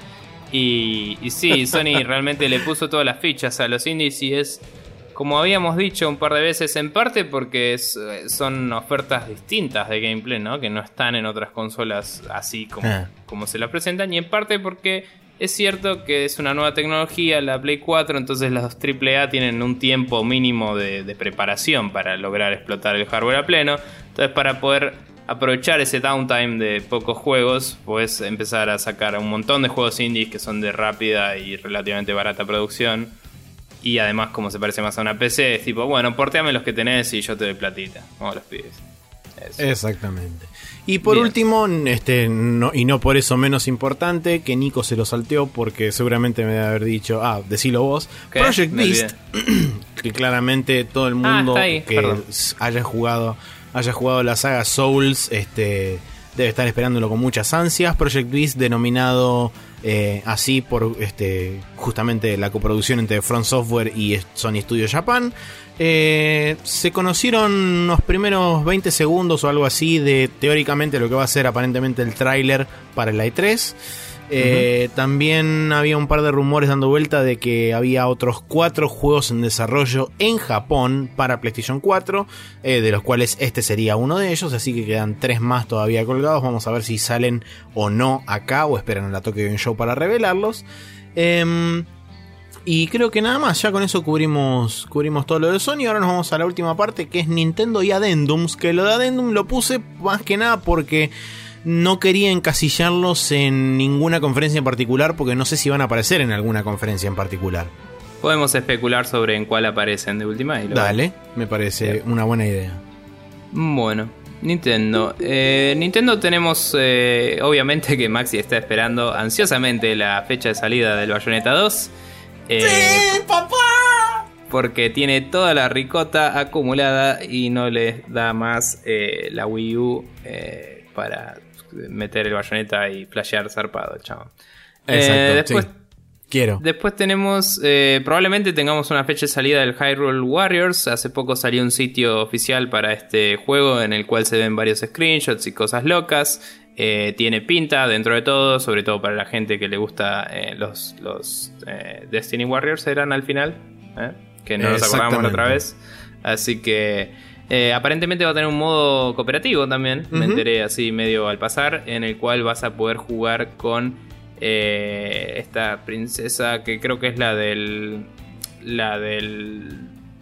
Y, y sí, Sony realmente le puso todas las fichas a los indies y es, como habíamos dicho un par de veces, en parte porque es, son ofertas distintas de gameplay, ¿no? Que no están en otras consolas así como, ah. como se las presentan, y en parte porque es cierto que es una nueva tecnología, la Play cuatro, entonces los triple A tienen un tiempo mínimo de, de preparación para lograr explotar el hardware a pleno. Entonces, para poder aprovechar ese downtime de pocos juegos, puedes empezar a sacar un montón de juegos indies que son de rápida y relativamente barata producción. Y además, como se parece más a una P C, es tipo, bueno, porteame los que tenés y yo te doy platita. Vamos, los pibes. Eso. Exactamente. Y por Bien. último, este no, y no por eso menos importante, que Nico se lo salteó porque seguramente me debe haber dicho, ah, decilo vos, ¿qué? Project Me Beast, que claramente todo el mundo ah, ahí, que perdón. haya jugado haya jugado la saga Souls, este debe estar esperándolo con muchas ansias. Project Beast, denominado eh, así por este justamente la coproducción entre From Software y Sony Studio Japan. Eh, se conocieron los primeros veinte segundos o algo así de teóricamente lo que va a ser aparentemente el tráiler para el E tres. Eh, uh-huh. También había un par de rumores dando vuelta de que había otros cuatro juegos en desarrollo en Japón para PlayStation cuatro, eh, de los cuales este sería uno de ellos, así que quedan tres más todavía colgados. Vamos a ver si salen o no acá o esperan a la Tokyo Game Show para revelarlos. Eh, Y creo que nada más, ya con eso cubrimos, cubrimos todo lo de Sony. Ahora nos vamos a la última parte, que es Nintendo y Addendums. Que lo de Addendum lo puse más que nada porque no quería encasillarlos en ninguna conferencia en particular, porque no sé si van a aparecer en alguna conferencia en particular. Podemos especular sobre en cuál aparecen de última. Y luego... Dale, me parece Bien. una buena idea. Bueno, Nintendo. Eh, Nintendo tenemos, eh, obviamente que Maxi está esperando ansiosamente la fecha de salida del Bayonetta dos. Eh, ¡Sí, papá! Porque tiene toda la ricota acumulada y no les da más eh, la Wii U eh, para meter el Bayonetta y flashear zarpado, chavo. Exacto, eh, después, sí. Quiero. Después tenemos, eh, probablemente tengamos una fecha de salida del Hyrule Warriors. Hace poco salió un sitio oficial para este juego en el cual se ven varios screenshots y cosas locas. Eh, tiene pinta dentro de todo, sobre todo para la gente que le gusta eh, los, los eh, Destiny Warriors eran al final, ¿eh? Que no nos acordamos la otra vez. Así que eh, aparentemente va a tener un modo cooperativo también, uh-huh. me enteré así medio al pasar, en el cual vas a poder jugar con eh, esta princesa que creo que es la del la del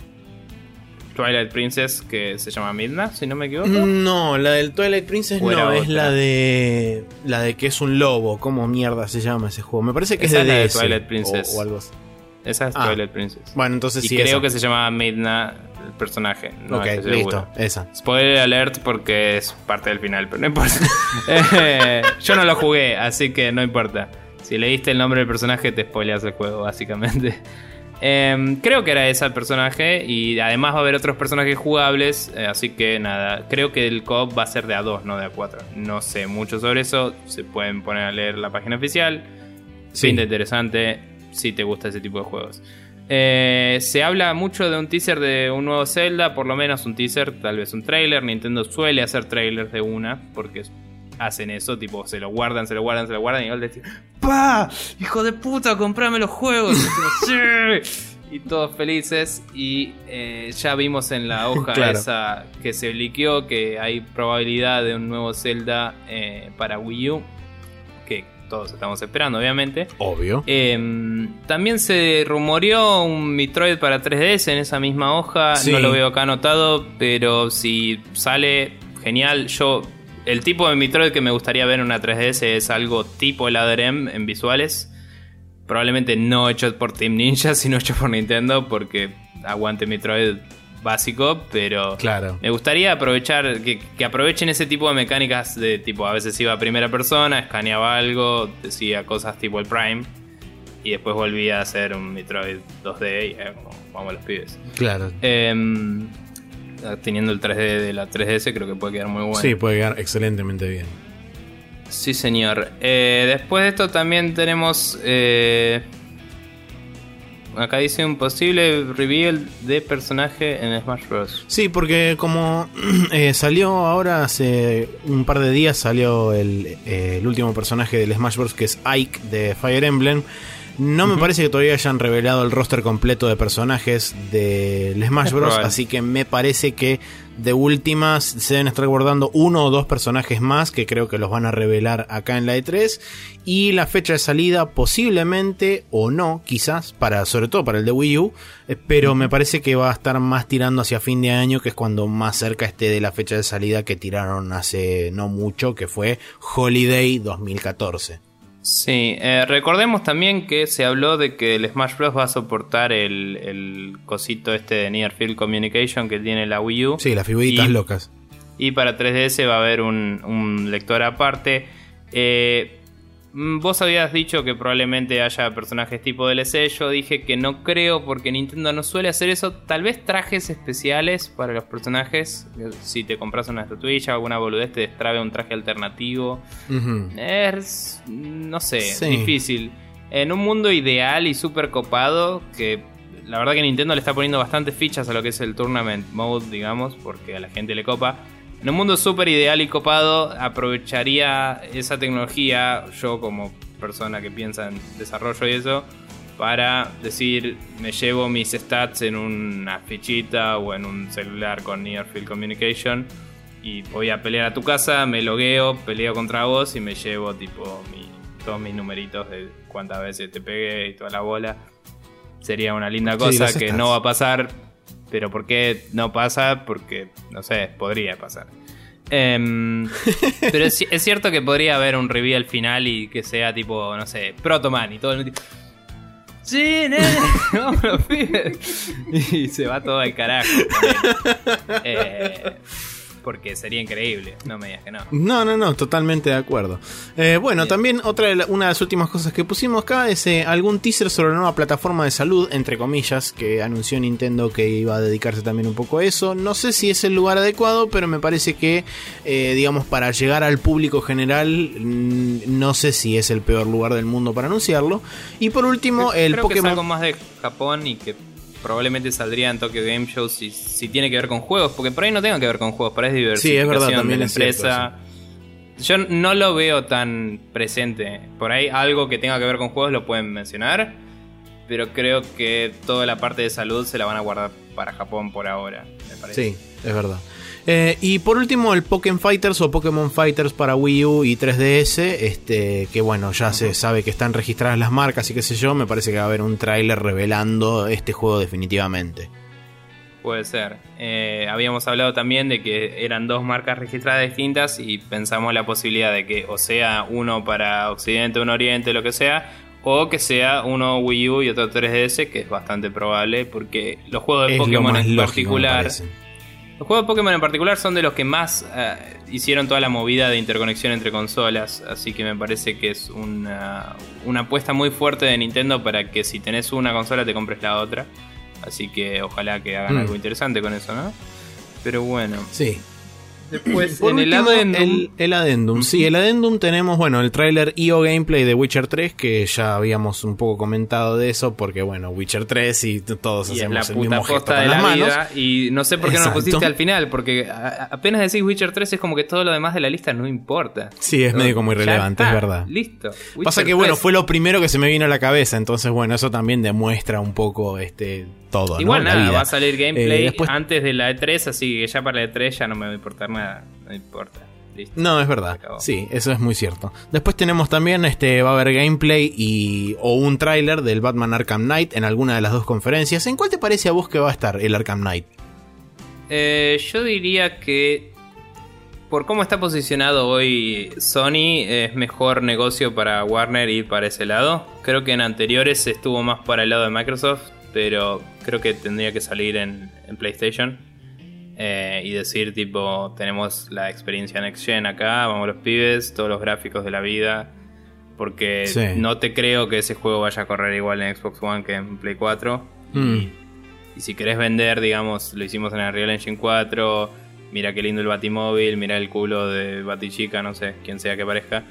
Twilight Princess, que se llama Midna, si no me equivoco. No, la del Twilight Princess no, otra. Es la de la de que es un lobo. ¿Cómo mierda se llama ese juego? Me parece que Esa es de, es la de D S Twilight Princess o, o algo así. Esa es ah. Twilight Princess. Bueno, entonces y sí. creo esa. que se llama Midna el personaje. No ok, estoy listo, seguro. esa. Spoiler alert porque es parte del final, pero no importa. eh, yo no lo jugué, así que no importa. Si leíste el nombre del personaje, te spoileas el juego, básicamente. Eh, creo que era ese el personaje. Y además va a haber otros personajes jugables. eh, Así que nada, creo que el co-op va a ser de a dos, no de a cuatro. No sé mucho sobre eso. Se pueden poner a leer la página oficial. Sí. Pinta interesante si te gusta ese tipo de juegos. eh, Se habla mucho de un teaser de un nuevo Zelda. Por lo menos un teaser, tal vez un trailer. Nintendo suele hacer trailers de una, porque hacen eso, tipo, se lo guardan, se lo guardan, se lo guardan. Y vos decís, ¡pa! ¡Hijo de puta! ¡Comprame los juegos! ¡Sí! Y todos felices. Y eh, ya vimos en la hoja claro. esa que se liqueó que hay probabilidad de un nuevo Zelda eh, para Wii U, que todos estamos esperando, obviamente. Obvio. Eh, también se rumoreó un Metroid para tres D S en esa misma hoja. Sí. No lo veo acá anotado, pero si sale, genial. Yo... El tipo de Metroid que me gustaría ver en una tres D S es algo tipo el A D R M en visuales. Probablemente no hecho por Team Ninja, sino hecho por Nintendo, porque aguante Metroid básico. Pero claro. me gustaría aprovechar que, que aprovechen ese tipo de mecánicas de tipo, a veces iba a primera persona, escaneaba algo, decía cosas tipo el Prime, y después volvía a hacer un Metroid dos D y eh, como vamos los pibes. Claro. Eh, Teniendo el tres D de la tres D S, creo que puede quedar muy bueno. Sí, puede quedar excelentemente bien. Sí, señor. Eh, después de esto también tenemos... Eh, acá dice un posible reveal de personaje en Smash Bros. Sí, porque como eh, salió ahora hace un par de días, salió el, eh, el último personaje del Smash Bros, que es Ike de Fire Emblem. No me uh-huh. parece que todavía hayan revelado el roster completo de personajes del Smash Bros. Así que me parece que de últimas se deben estar guardando uno o dos personajes más, que creo que los van a revelar acá en la E tres. Y la fecha de salida posiblemente o no, quizás, para sobre todo para el de Wii U. Pero uh-huh. me parece que va a estar más tirando hacia fin de año, que es cuando más cerca esté de la fecha de salida que tiraron hace no mucho, que fue Holiday dos mil catorce. Sí, eh, recordemos también que se habló de que el Smash Bros. Va a soportar el, el cosito este de Near Field Communication que tiene la Wii U. Sí, las figuritas y, locas. Y para tres D S va a haber un, un lector aparte. Eh, vos habías dicho que probablemente haya personajes tipo D L C. Yo dije que no creo, porque Nintendo no suele hacer eso. Tal vez trajes especiales para los personajes. Si te compras una estatuilla o alguna boludez, te destrabe un traje alternativo. Uh-huh. Es, no sé, sí. difícil. En un mundo ideal y súper copado, que la verdad que Nintendo le está poniendo bastantes fichas a lo que es el Tournament Mode, digamos, porque a la gente le copa. En un mundo súper ideal y copado, aprovecharía esa tecnología, yo como persona que piensa en desarrollo y eso, para decir, me llevo mis stats en una fichita o en un celular con Near Field Communication y voy a pelear a tu casa, me logueo, peleo contra vos y me llevo tipo mi, todos mis numeritos de cuántas veces te pegué y toda la bola. sería una linda cosa sí, que stats. no va a pasar. Pero ¿por qué no pasa? Porque, no sé, podría pasar. Um, pero es, es cierto que podría haber un reveal final y que sea tipo, no sé, Proto Man y todo el mundo tipo, sí, nene, vámonos, pibes. Y se va todo al carajo. Eh, porque sería increíble, no me digas que no. No, no, no, totalmente de acuerdo. Eh, bueno, Bien. También otra de la, una de las últimas cosas que pusimos acá es eh, algún teaser sobre la nueva plataforma de salud, entre comillas, que anunció Nintendo que iba a dedicarse también un poco a eso. No sé si es el lugar adecuado, pero me parece que, eh, digamos, para llegar al público general, mmm, no sé si es el peor lugar del mundo para anunciarlo. Y por último, Creo el que Pokémon... es algo más de Japón y que probablemente saldría en Tokyo Game Show si, si tiene que ver con juegos, porque por ahí no tenga que ver con juegos, por ahí es diversificación Sí, es verdad, también de la es cierto, empresa. Yo no lo veo tan presente. Por ahí algo que tenga que ver con juegos lo pueden mencionar, pero creo que toda la parte de salud se la van a guardar para Japón por ahora, me parece. Sí, es verdad. Eh, y por último el Pokémon Fighters o Pokémon Fighters para Wii U y tres D S, este, que bueno, ya uh-huh. se sabe que están registradas las marcas y qué sé yo, me parece que va a haber un tráiler revelando este juego definitivamente. Puede ser. Eh, habíamos hablado también de que eran dos marcas registradas distintas y pensamos la posibilidad de que o sea uno para Occidente, uno Oriente, lo que sea, o que sea uno Wii U y otro tres D S, que es bastante probable porque los juegos de es Pokémon en lógico, particular... Los juegos de Pokémon en particular son de los que más uh, hicieron toda la movida de interconexión entre consolas, así que me parece que es una, una apuesta muy fuerte de Nintendo para que si tenés una consola te compres la otra, así que ojalá que hagan mm. algo interesante con eso, ¿no? Pero bueno. Sí. Después Por en último, el adendum... El, el adendum, sí, el adendum tenemos, bueno, el tráiler E O Gameplay de Witcher tres, que ya habíamos un poco comentado de eso, porque bueno, Witcher tres y todos y hacemos es la el mismo puta gesto posta de con la las manos. vida, y no sé por qué Exacto. no lo pusiste al final, porque a, apenas decís Witcher tres es como que todo lo demás de la lista no importa. Sí, es no, medio como irrelevante, es verdad. Listo. Witcher Pasa que tres. bueno, fue lo primero que se me vino a la cabeza, entonces bueno, eso también demuestra un poco este todo, igual ¿no? nada, la vida. va a salir gameplay eh, después... antes de la E tres, así que ya para la E tres ya no me va a importar nada, no importa. Listo. No, es verdad. Sí, eso es muy cierto. Después tenemos también, este, va a haber gameplay y o un tráiler del Batman Arkham Knight en alguna de las dos conferencias. ¿En cuál te parece a vos que va a estar el Arkham Knight? Eh, yo diría que por cómo está posicionado hoy Sony, es mejor negocio para Warner ir para ese lado. Creo que en anteriores estuvo más para el lado de Microsoft, pero creo que tendría que salir en, en PlayStation. Eh, y decir tipo, tenemos la experiencia Next Gen acá, vamos los pibes, todos los gráficos de la vida, porque sí. no te creo que ese juego vaya a correr igual en Xbox One que en Play cuatro. Mm. Y, y si querés vender, digamos, lo hicimos en el Unreal Engine cuatro, mira qué lindo el Batimóvil, mira el culo de Batichica, no sé, quien sea que parezca,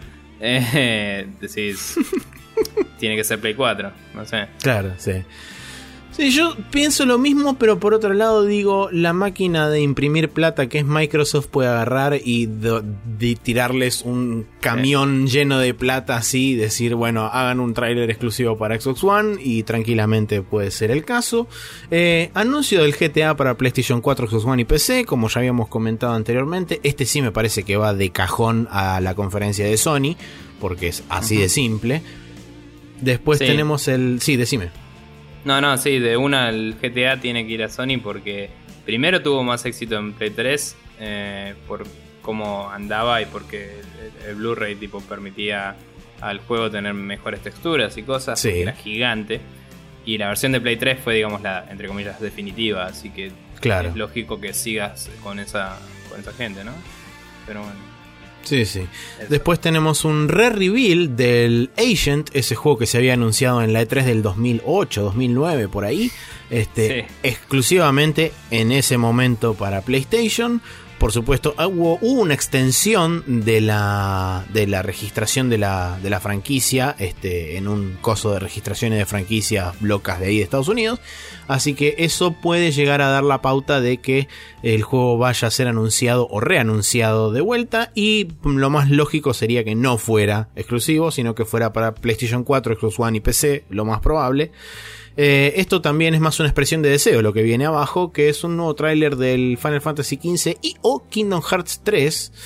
eh, decís, tiene que ser Play cuatro, no sé. Claro, sí. Sí, yo pienso lo mismo, pero por otro lado digo, la máquina de imprimir plata que es Microsoft puede agarrar y de, de tirarles un camión sí. lleno de plata así, decir, bueno, hagan un tráiler exclusivo para Xbox One y tranquilamente puede ser el caso. Eh, anuncio del G T A para PlayStation cuatro, Xbox One y P C, como ya habíamos comentado anteriormente. Este sí me parece que va de cajón a la conferencia de Sony, porque es así uh-huh. de simple. Después sí. tenemos el... Sí, decime. No, no, sí, de una el G T A tiene que ir a Sony porque primero tuvo más éxito en Play tres eh, por cómo andaba y porque el, el Blu-ray tipo permitía al juego tener mejores texturas y cosas, sí. era gigante. Y la versión de Play tres fue, digamos, la, entre comillas, definitiva, así que claro. es lógico que sigas con esa, con esa gente, ¿no? Pero bueno. Sí, sí. Eso. Después tenemos un re-reveal del Agent, ese juego que se había anunciado en la E tres del dos mil ocho, dos mil nueve, por ahí. Este, sí. Exclusivamente en ese momento para PlayStation. Por supuesto, hubo, hubo una extensión de la, de la registración de la, de la franquicia este, en un coso de registraciones de franquicias locas de ahí de Estados Unidos. Así que eso puede llegar a dar la pauta de que el juego vaya a ser anunciado o reanunciado de vuelta. Y lo más lógico sería que no fuera exclusivo, sino que fuera para PlayStation cuatro, Xbox One y P C, lo más probable. Eh, esto también es más una expresión de deseo, lo que viene abajo, que es un nuevo tráiler del Final Fantasy quince y o Kingdom Hearts tres.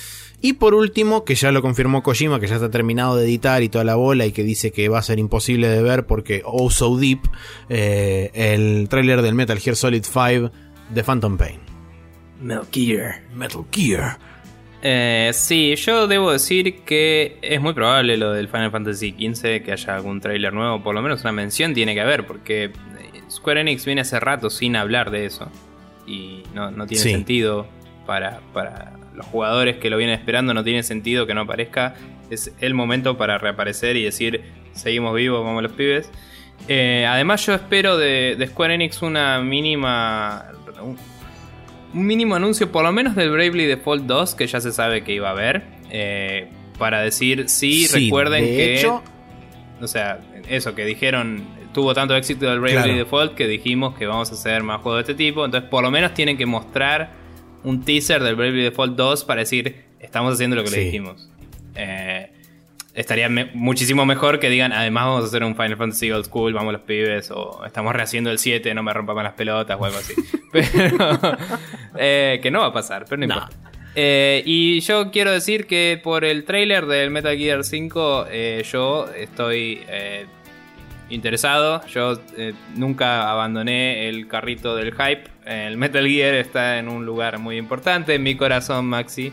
Y por último, que ya lo confirmó Kojima, que ya está terminado de editar y toda la bola, y que dice que va a ser imposible de ver porque Oh So Deep, eh, el tráiler del Metal Gear Solid cinco de Phantom Pain. Metal Gear. Metal Gear. Eh, sí, yo debo decir que es muy probable lo del Final Fantasy quince, que haya algún tráiler nuevo, por lo menos una mención tiene que haber, porque Square Enix viene hace rato sin hablar de eso. Y no, no tiene sí. sentido para... para los jugadores que lo vienen esperando, no tiene sentido que no aparezca. Es el momento para reaparecer y decir seguimos vivos, vamos los pibes. Eh, además yo espero de, de Square Enix una mínima un, un mínimo anuncio por lo menos del Bravely Default dos, que ya se sabe que iba a haber, eh, para decir sí, sí, recuerden de que hecho... o sea, eso que dijeron, tuvo tanto éxito el Bravely claro. Default que dijimos que vamos a hacer más juegos de este tipo. Entonces por lo menos tienen que mostrar un teaser del Bravely Default dos para decir estamos haciendo lo que sí. le dijimos. Eh, estaría me- muchísimo mejor que digan además vamos a hacer un Final Fantasy Old School, vamos los pibes, o estamos rehaciendo el siete, no me rompan las pelotas o algo así. Pero eh, que no va a pasar, pero no, no. importa. Eh, y yo quiero decir que por el trailer del Metal Gear cinco eh, yo estoy eh, interesado. Yo eh, nunca abandoné el carrito del hype. El Metal Gear está en un lugar muy importante en mi corazón, Maxi.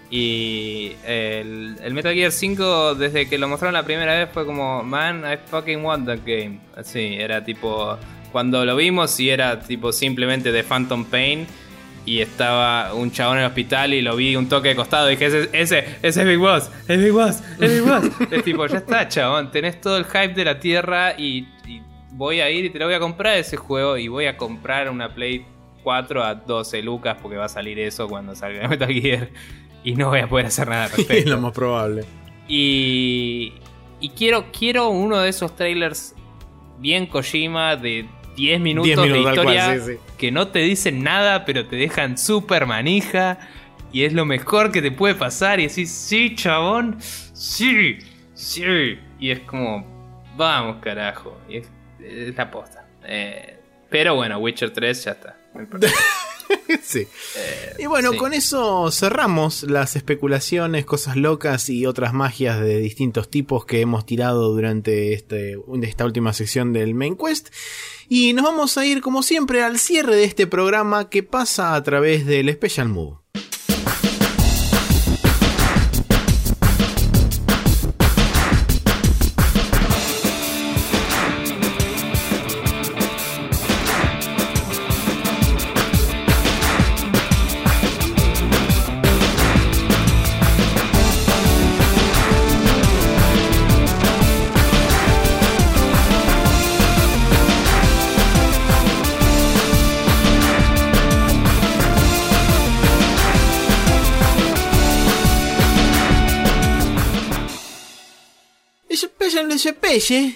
Y el, el Metal Gear cinco, desde que lo mostraron la primera vez, fue como, man, I fucking want that game. Así, era tipo, cuando lo vimos y era tipo simplemente de Phantom Pain, y estaba un chabón en el hospital y lo vi un toque de costado y dije, ese, ese, ese es Big Boss, es Big Boss, es Big Boss. Es tipo, ya está, chabón, tenés todo el hype de la tierra y, y voy a ir y te lo voy a comprar ese juego, y voy a comprar una Play cuatro a doce lucas porque va a salir eso cuando salga Metal Gear y no voy a poder hacer nada al respecto. Es lo más probable. Y, y quiero, quiero uno de esos trailers bien Kojima de diez minutos, diez minutos de historia cual, sí, sí. que no te dicen nada pero te dejan súper manija y es lo mejor que te puede pasar y decís, sí, chabón, sí, sí, y es como, vamos carajo, y es, es la posta. Eh, pero bueno, Witcher tres ya está. Sí. Eh, y bueno, sí. con eso cerramos las especulaciones, cosas locas y otras magias de distintos tipos que hemos tirado durante este, esta última sección del Main Quest. Y nos vamos a ir, como siempre, al cierre de este programa que pasa a través del Special Move. Special,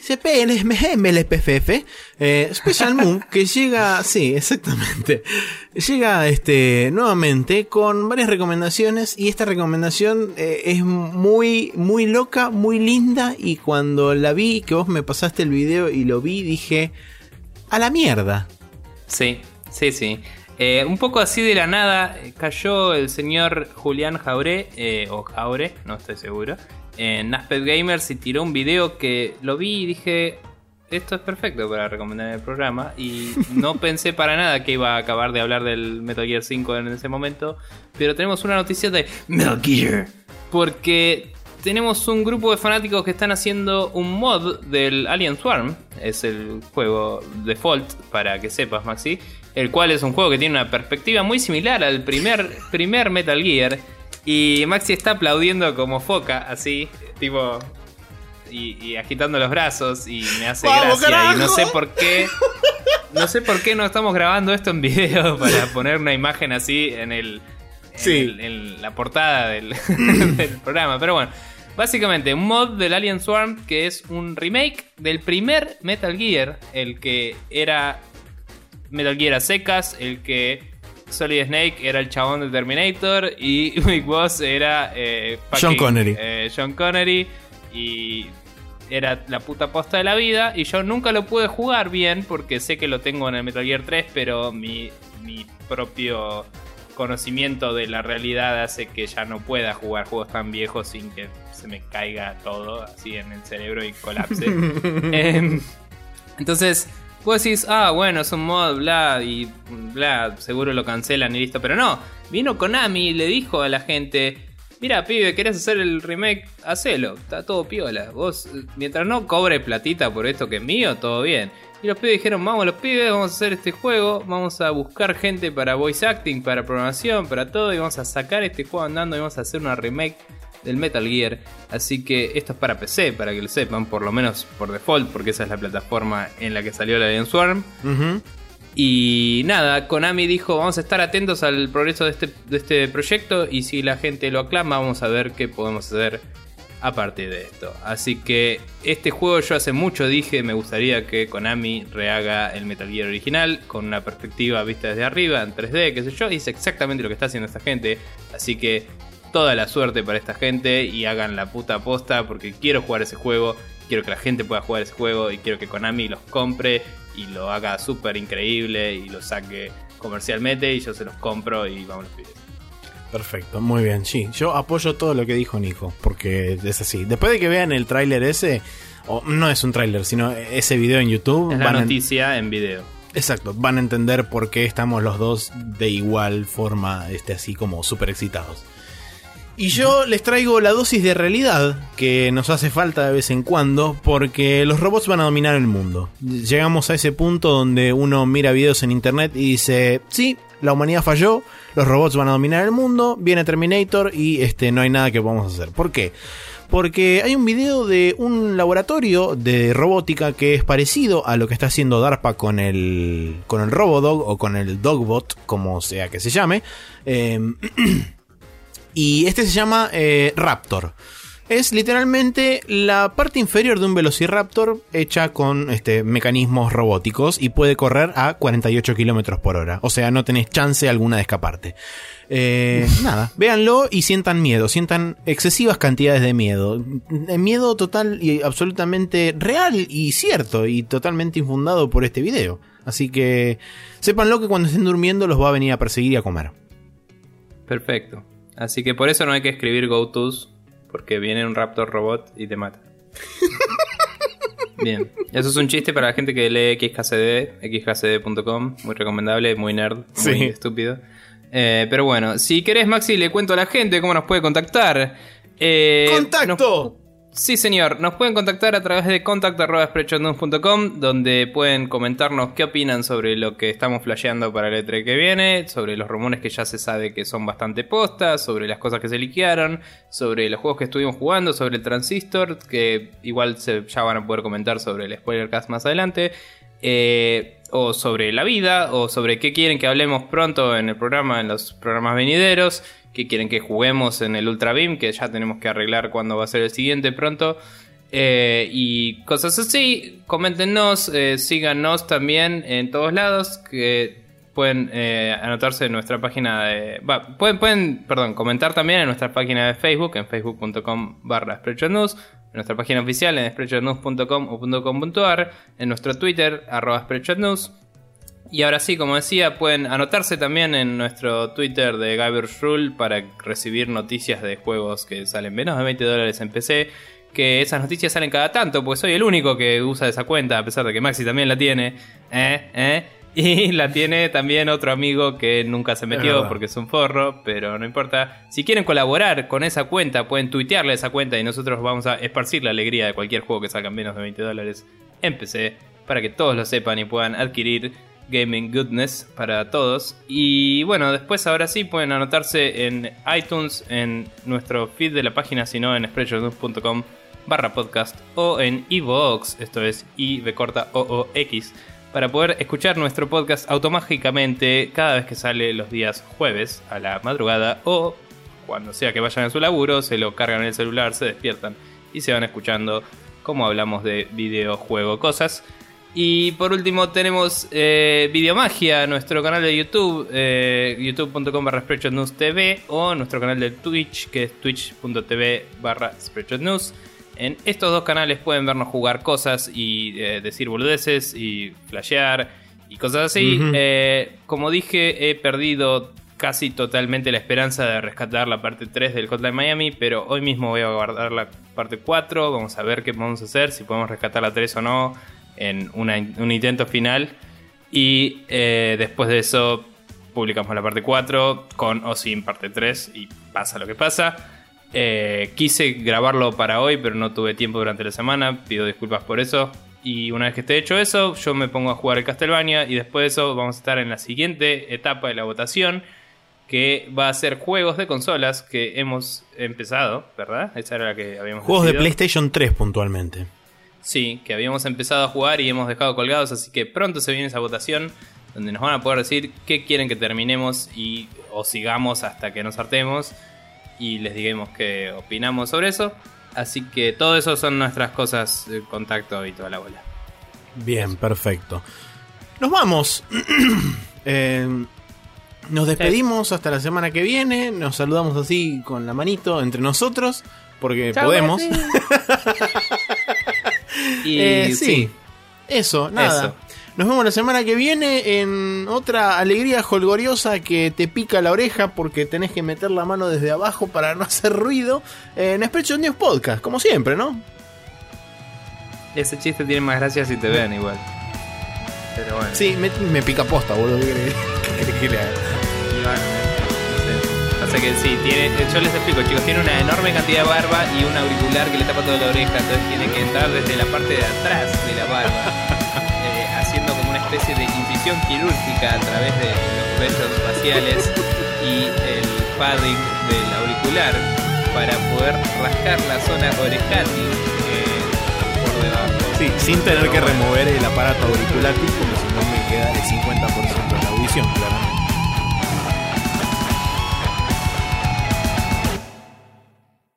eh, Special Moon, que llega, sí, exactamente, llega este nuevamente con varias recomendaciones, y esta recomendación eh, es muy, muy loca, muy linda, y cuando la vi, que vos me pasaste el video y lo vi, dije, a la mierda. Sí, sí, sí. Eh, un poco así de la nada cayó el señor Julián Jauré, eh, o Jaure, no estoy seguro, en Aspect Gamers, y tiró un video que lo vi y dije, esto es perfecto para recomendar en el programa, y no pensé para nada que iba a acabar de hablar del Metal Gear cinco en ese momento, pero tenemos una noticia de Metal Gear, porque tenemos un grupo de fanáticos que están haciendo un mod del Alien Swarm, es el juego default, para que sepas, Maxi, el cual es un juego que tiene una perspectiva muy similar al primer, primer Metal Gear. Y Maxi está aplaudiendo como foca, así, tipo, y, y agitando los brazos, y me hace ¡Vamos, gracia. carajo! Y no sé por qué, no sé por qué no estamos grabando esto en video para poner una imagen así en el, en, sí. el, en la portada del, del programa. Pero bueno, básicamente un mod del Alien Swarm que es un remake del primer Metal Gear, el que era Metal Gear a secas, el que Solid Snake era el chabón del Terminator y Big Boss era eh, fucking, Sean Connery. Eh, Sean Connery, y era la puta posta de la vida. Y yo nunca lo pude jugar bien porque sé que lo tengo en el Metal Gear tres, pero mi, mi propio conocimiento de la realidad hace que ya no pueda jugar juegos tan viejos sin que se me caiga todo así en el cerebro y colapse. eh, entonces, vos decís, ah, bueno, es un mod, bla, y bla, seguro lo cancelan y listo. Pero no, vino Konami y le dijo a la gente, mira, pibe, ¿querés hacer el remake? Hacelo, está todo piola. Vos, mientras no cobre platita por esto que es mío, todo bien. Y los pibes dijeron, vamos los pibes, vamos a hacer este juego, vamos a buscar gente para voice acting, para programación, para todo, y vamos a sacar este juego andando y vamos a hacer una remake del Metal Gear. Así que esto es para P C, para que lo sepan, por lo menos por default, porque esa es la plataforma en la que salió la Alien Swarm. Uh-huh. Y nada, Konami dijo, vamos a estar atentos al progreso de este, de este proyecto, y si la gente lo aclama, vamos a ver qué podemos hacer a partir de esto. Así que este juego yo hace mucho dije, me gustaría que Konami rehaga el Metal Gear original con una perspectiva vista desde arriba, en tres D, qué sé yo, y es exactamente lo que está haciendo esta gente. Así que toda la suerte para esta gente y hagan la puta posta, porque quiero jugar ese juego, quiero que la gente pueda jugar ese juego y quiero que Konami los compre y lo haga súper increíble y lo saque comercialmente y yo se los compro y vamos los pibes. Perfecto, muy bien, sí, yo apoyo todo lo que dijo Nico, porque es así. Después de que vean el tráiler ese, o no es un tráiler, sino ese video en YouTube, es la van noticia en... en video. Exacto, van a entender por qué estamos los dos de igual forma, este, así como súper excitados. Y yo uh-huh. les traigo la dosis de realidad que nos hace falta de vez en cuando, porque los robots van a dominar el mundo. Llegamos a ese punto donde uno mira videos en internet y dice, sí, la humanidad falló, los robots van a dominar el mundo, viene Terminator y este, no hay nada que podamos hacer. ¿Por qué? Porque hay un video de un laboratorio de robótica que es parecido a lo que está haciendo DARPA con el, con el Robodog o con el Dogbot, como sea que se llame. Eh... Y este se llama eh, Raptor. Es literalmente la parte inferior de un Velociraptor hecha con este, mecanismos robóticos y puede correr a cuarenta y ocho kilómetros por hora. O sea, no tenés chance alguna de escaparte. Eh, nada, véanlo y sientan miedo, sientan excesivas cantidades de miedo. Miedo total y absolutamente real y cierto y totalmente infundado por este video. Así que sépanlo que cuando estén durmiendo los va a venir a perseguir y a comer. Perfecto. Así que por eso no hay que escribir GoTo's, porque viene un Raptor robot y te mata. Bien, eso es un chiste para la gente que lee X K C D, x k c d punto com, muy recomendable, muy nerd, muy sí. estúpido. Eh, pero bueno, si querés, Maxi, le cuento a la gente cómo nos puede contactar. Eh, ¡Contacto! Nos... Sí, señor, nos pueden contactar a través de contact arroba spreadshot news punto com, donde pueden comentarnos qué opinan sobre lo que estamos flasheando para el E tres que viene, sobre los rumores que ya se sabe que son bastante postas, sobre las cosas que se liquearon, sobre los juegos que estuvimos jugando, sobre el Transistor, que igual se, ya van a poder comentar sobre el Spoilercast más adelante, eh, o sobre la vida, o sobre qué quieren que hablemos pronto en el programa, en los programas venideros, que quieren que juguemos en el Ultra Beam, que ya tenemos que arreglar cuándo va a ser el siguiente pronto, eh, y cosas así. Coméntenos, eh, síganos también en todos lados, que pueden eh, anotarse en nuestra página de... Va, pueden, pueden, perdón, comentar también en nuestra página de Facebook, en facebook punto com barra Spreadshot News, en nuestra página oficial en spreadshot news punto com o .com punto ar, en nuestro Twitter, arroba Spreadshot News. Y ahora sí, como decía, pueden anotarse también en nuestro Twitter de Guybrush Rule para recibir noticias de juegos que salen menos de veinte dólares en P C. Que esas noticias salen cada tanto, porque soy el único que usa esa cuenta, a pesar de que Maxi también la tiene. ¿Eh? ¿Eh? Y la tiene también otro amigo que nunca se metió es porque es un forro, pero no importa. Si quieren colaborar con esa cuenta, pueden tuitearle esa cuenta y nosotros vamos a esparcir la alegría de cualquier juego que salga menos de veinte dólares en P C, para que todos lo sepan y puedan adquirir Gaming Goodness para todos. Y bueno, después ahora sí pueden anotarse en iTunes, en nuestro feed de la página, sino en spreadshot news punto com barra podcast o en iVoox, esto es I B corta O O X, para poder escuchar nuestro podcast automáticamente cada vez que sale los días jueves a la madrugada, o cuando sea que vayan a su laburo, se lo cargan en el celular, se despiertan y se van escuchando como hablamos de videojuego, cosas. Y por último tenemos eh, Videomagia, nuestro canal de YouTube, eh, youtube punto com barra Spreadshot News T V, o nuestro canal de Twitch, que es twitch punto t v barra Spreadshot News. En estos dos canales pueden vernos jugar cosas y eh, decir boludeces y flashear y cosas así. Uh-huh. Eh, como dije, he perdido casi totalmente la esperanza de rescatar la parte tres del Hotline Miami, pero hoy mismo voy a guardar la parte cuatro. Vamos a ver qué vamos a hacer, si podemos rescatar la tres o no en una, un intento final. Y eh, después de eso publicamos la parte cuatro con o sin parte tres y pasa lo que pasa. Eh, quise grabarlo para hoy, pero no tuve tiempo durante la semana, pido disculpas por eso. Y una vez que esté hecho eso, yo me pongo a jugar el Castlevania y después de eso vamos a estar en la siguiente etapa de la votación, que va a ser juegos de consolas que hemos empezado, ¿verdad? Esa era la que habíamos Juegos decidido. de PlayStation tres puntualmente. Sí, que habíamos empezado a jugar y hemos dejado colgados, así que pronto se viene esa votación donde nos van a poder decir qué quieren que terminemos y o sigamos hasta que nos hartemos y les digamos qué opinamos sobre eso. Así que todo eso son nuestras cosas de contacto y toda la bola. Bien, perfecto. Nos vamos. eh, nos despedimos hasta la semana que viene. Nos saludamos así con la manito entre nosotros, porque Chau, podemos. y eh, sí. sí, Eso, nada. Eso. Nos vemos la semana que viene en otra alegría jolgoriosa que te pica la oreja porque tenés que meter la mano desde abajo para no hacer ruido. En Spreadshot News Podcast, como siempre, ¿no? Ese chiste tiene más gracia si te vean igual. Pero bueno. Sí, me, me pica posta, boludo. ¿Qué querés que, que, que le haga? Bueno, no sé. O sea que sí, tiene, yo les explico, chicos, tiene una enorme cantidad de barba y un auricular que le tapa toda la oreja, entonces tiene que entrar desde la parte de atrás de la barba, eh, haciendo como una especie de incisión quirúrgica a través de los vellos faciales y el padding del auricular para poder rascar la zona orejátil eh, por debajo. Sí, sin tener que remover el aparato auricular, porque si no me queda el cincuenta por ciento de la audición, claramente.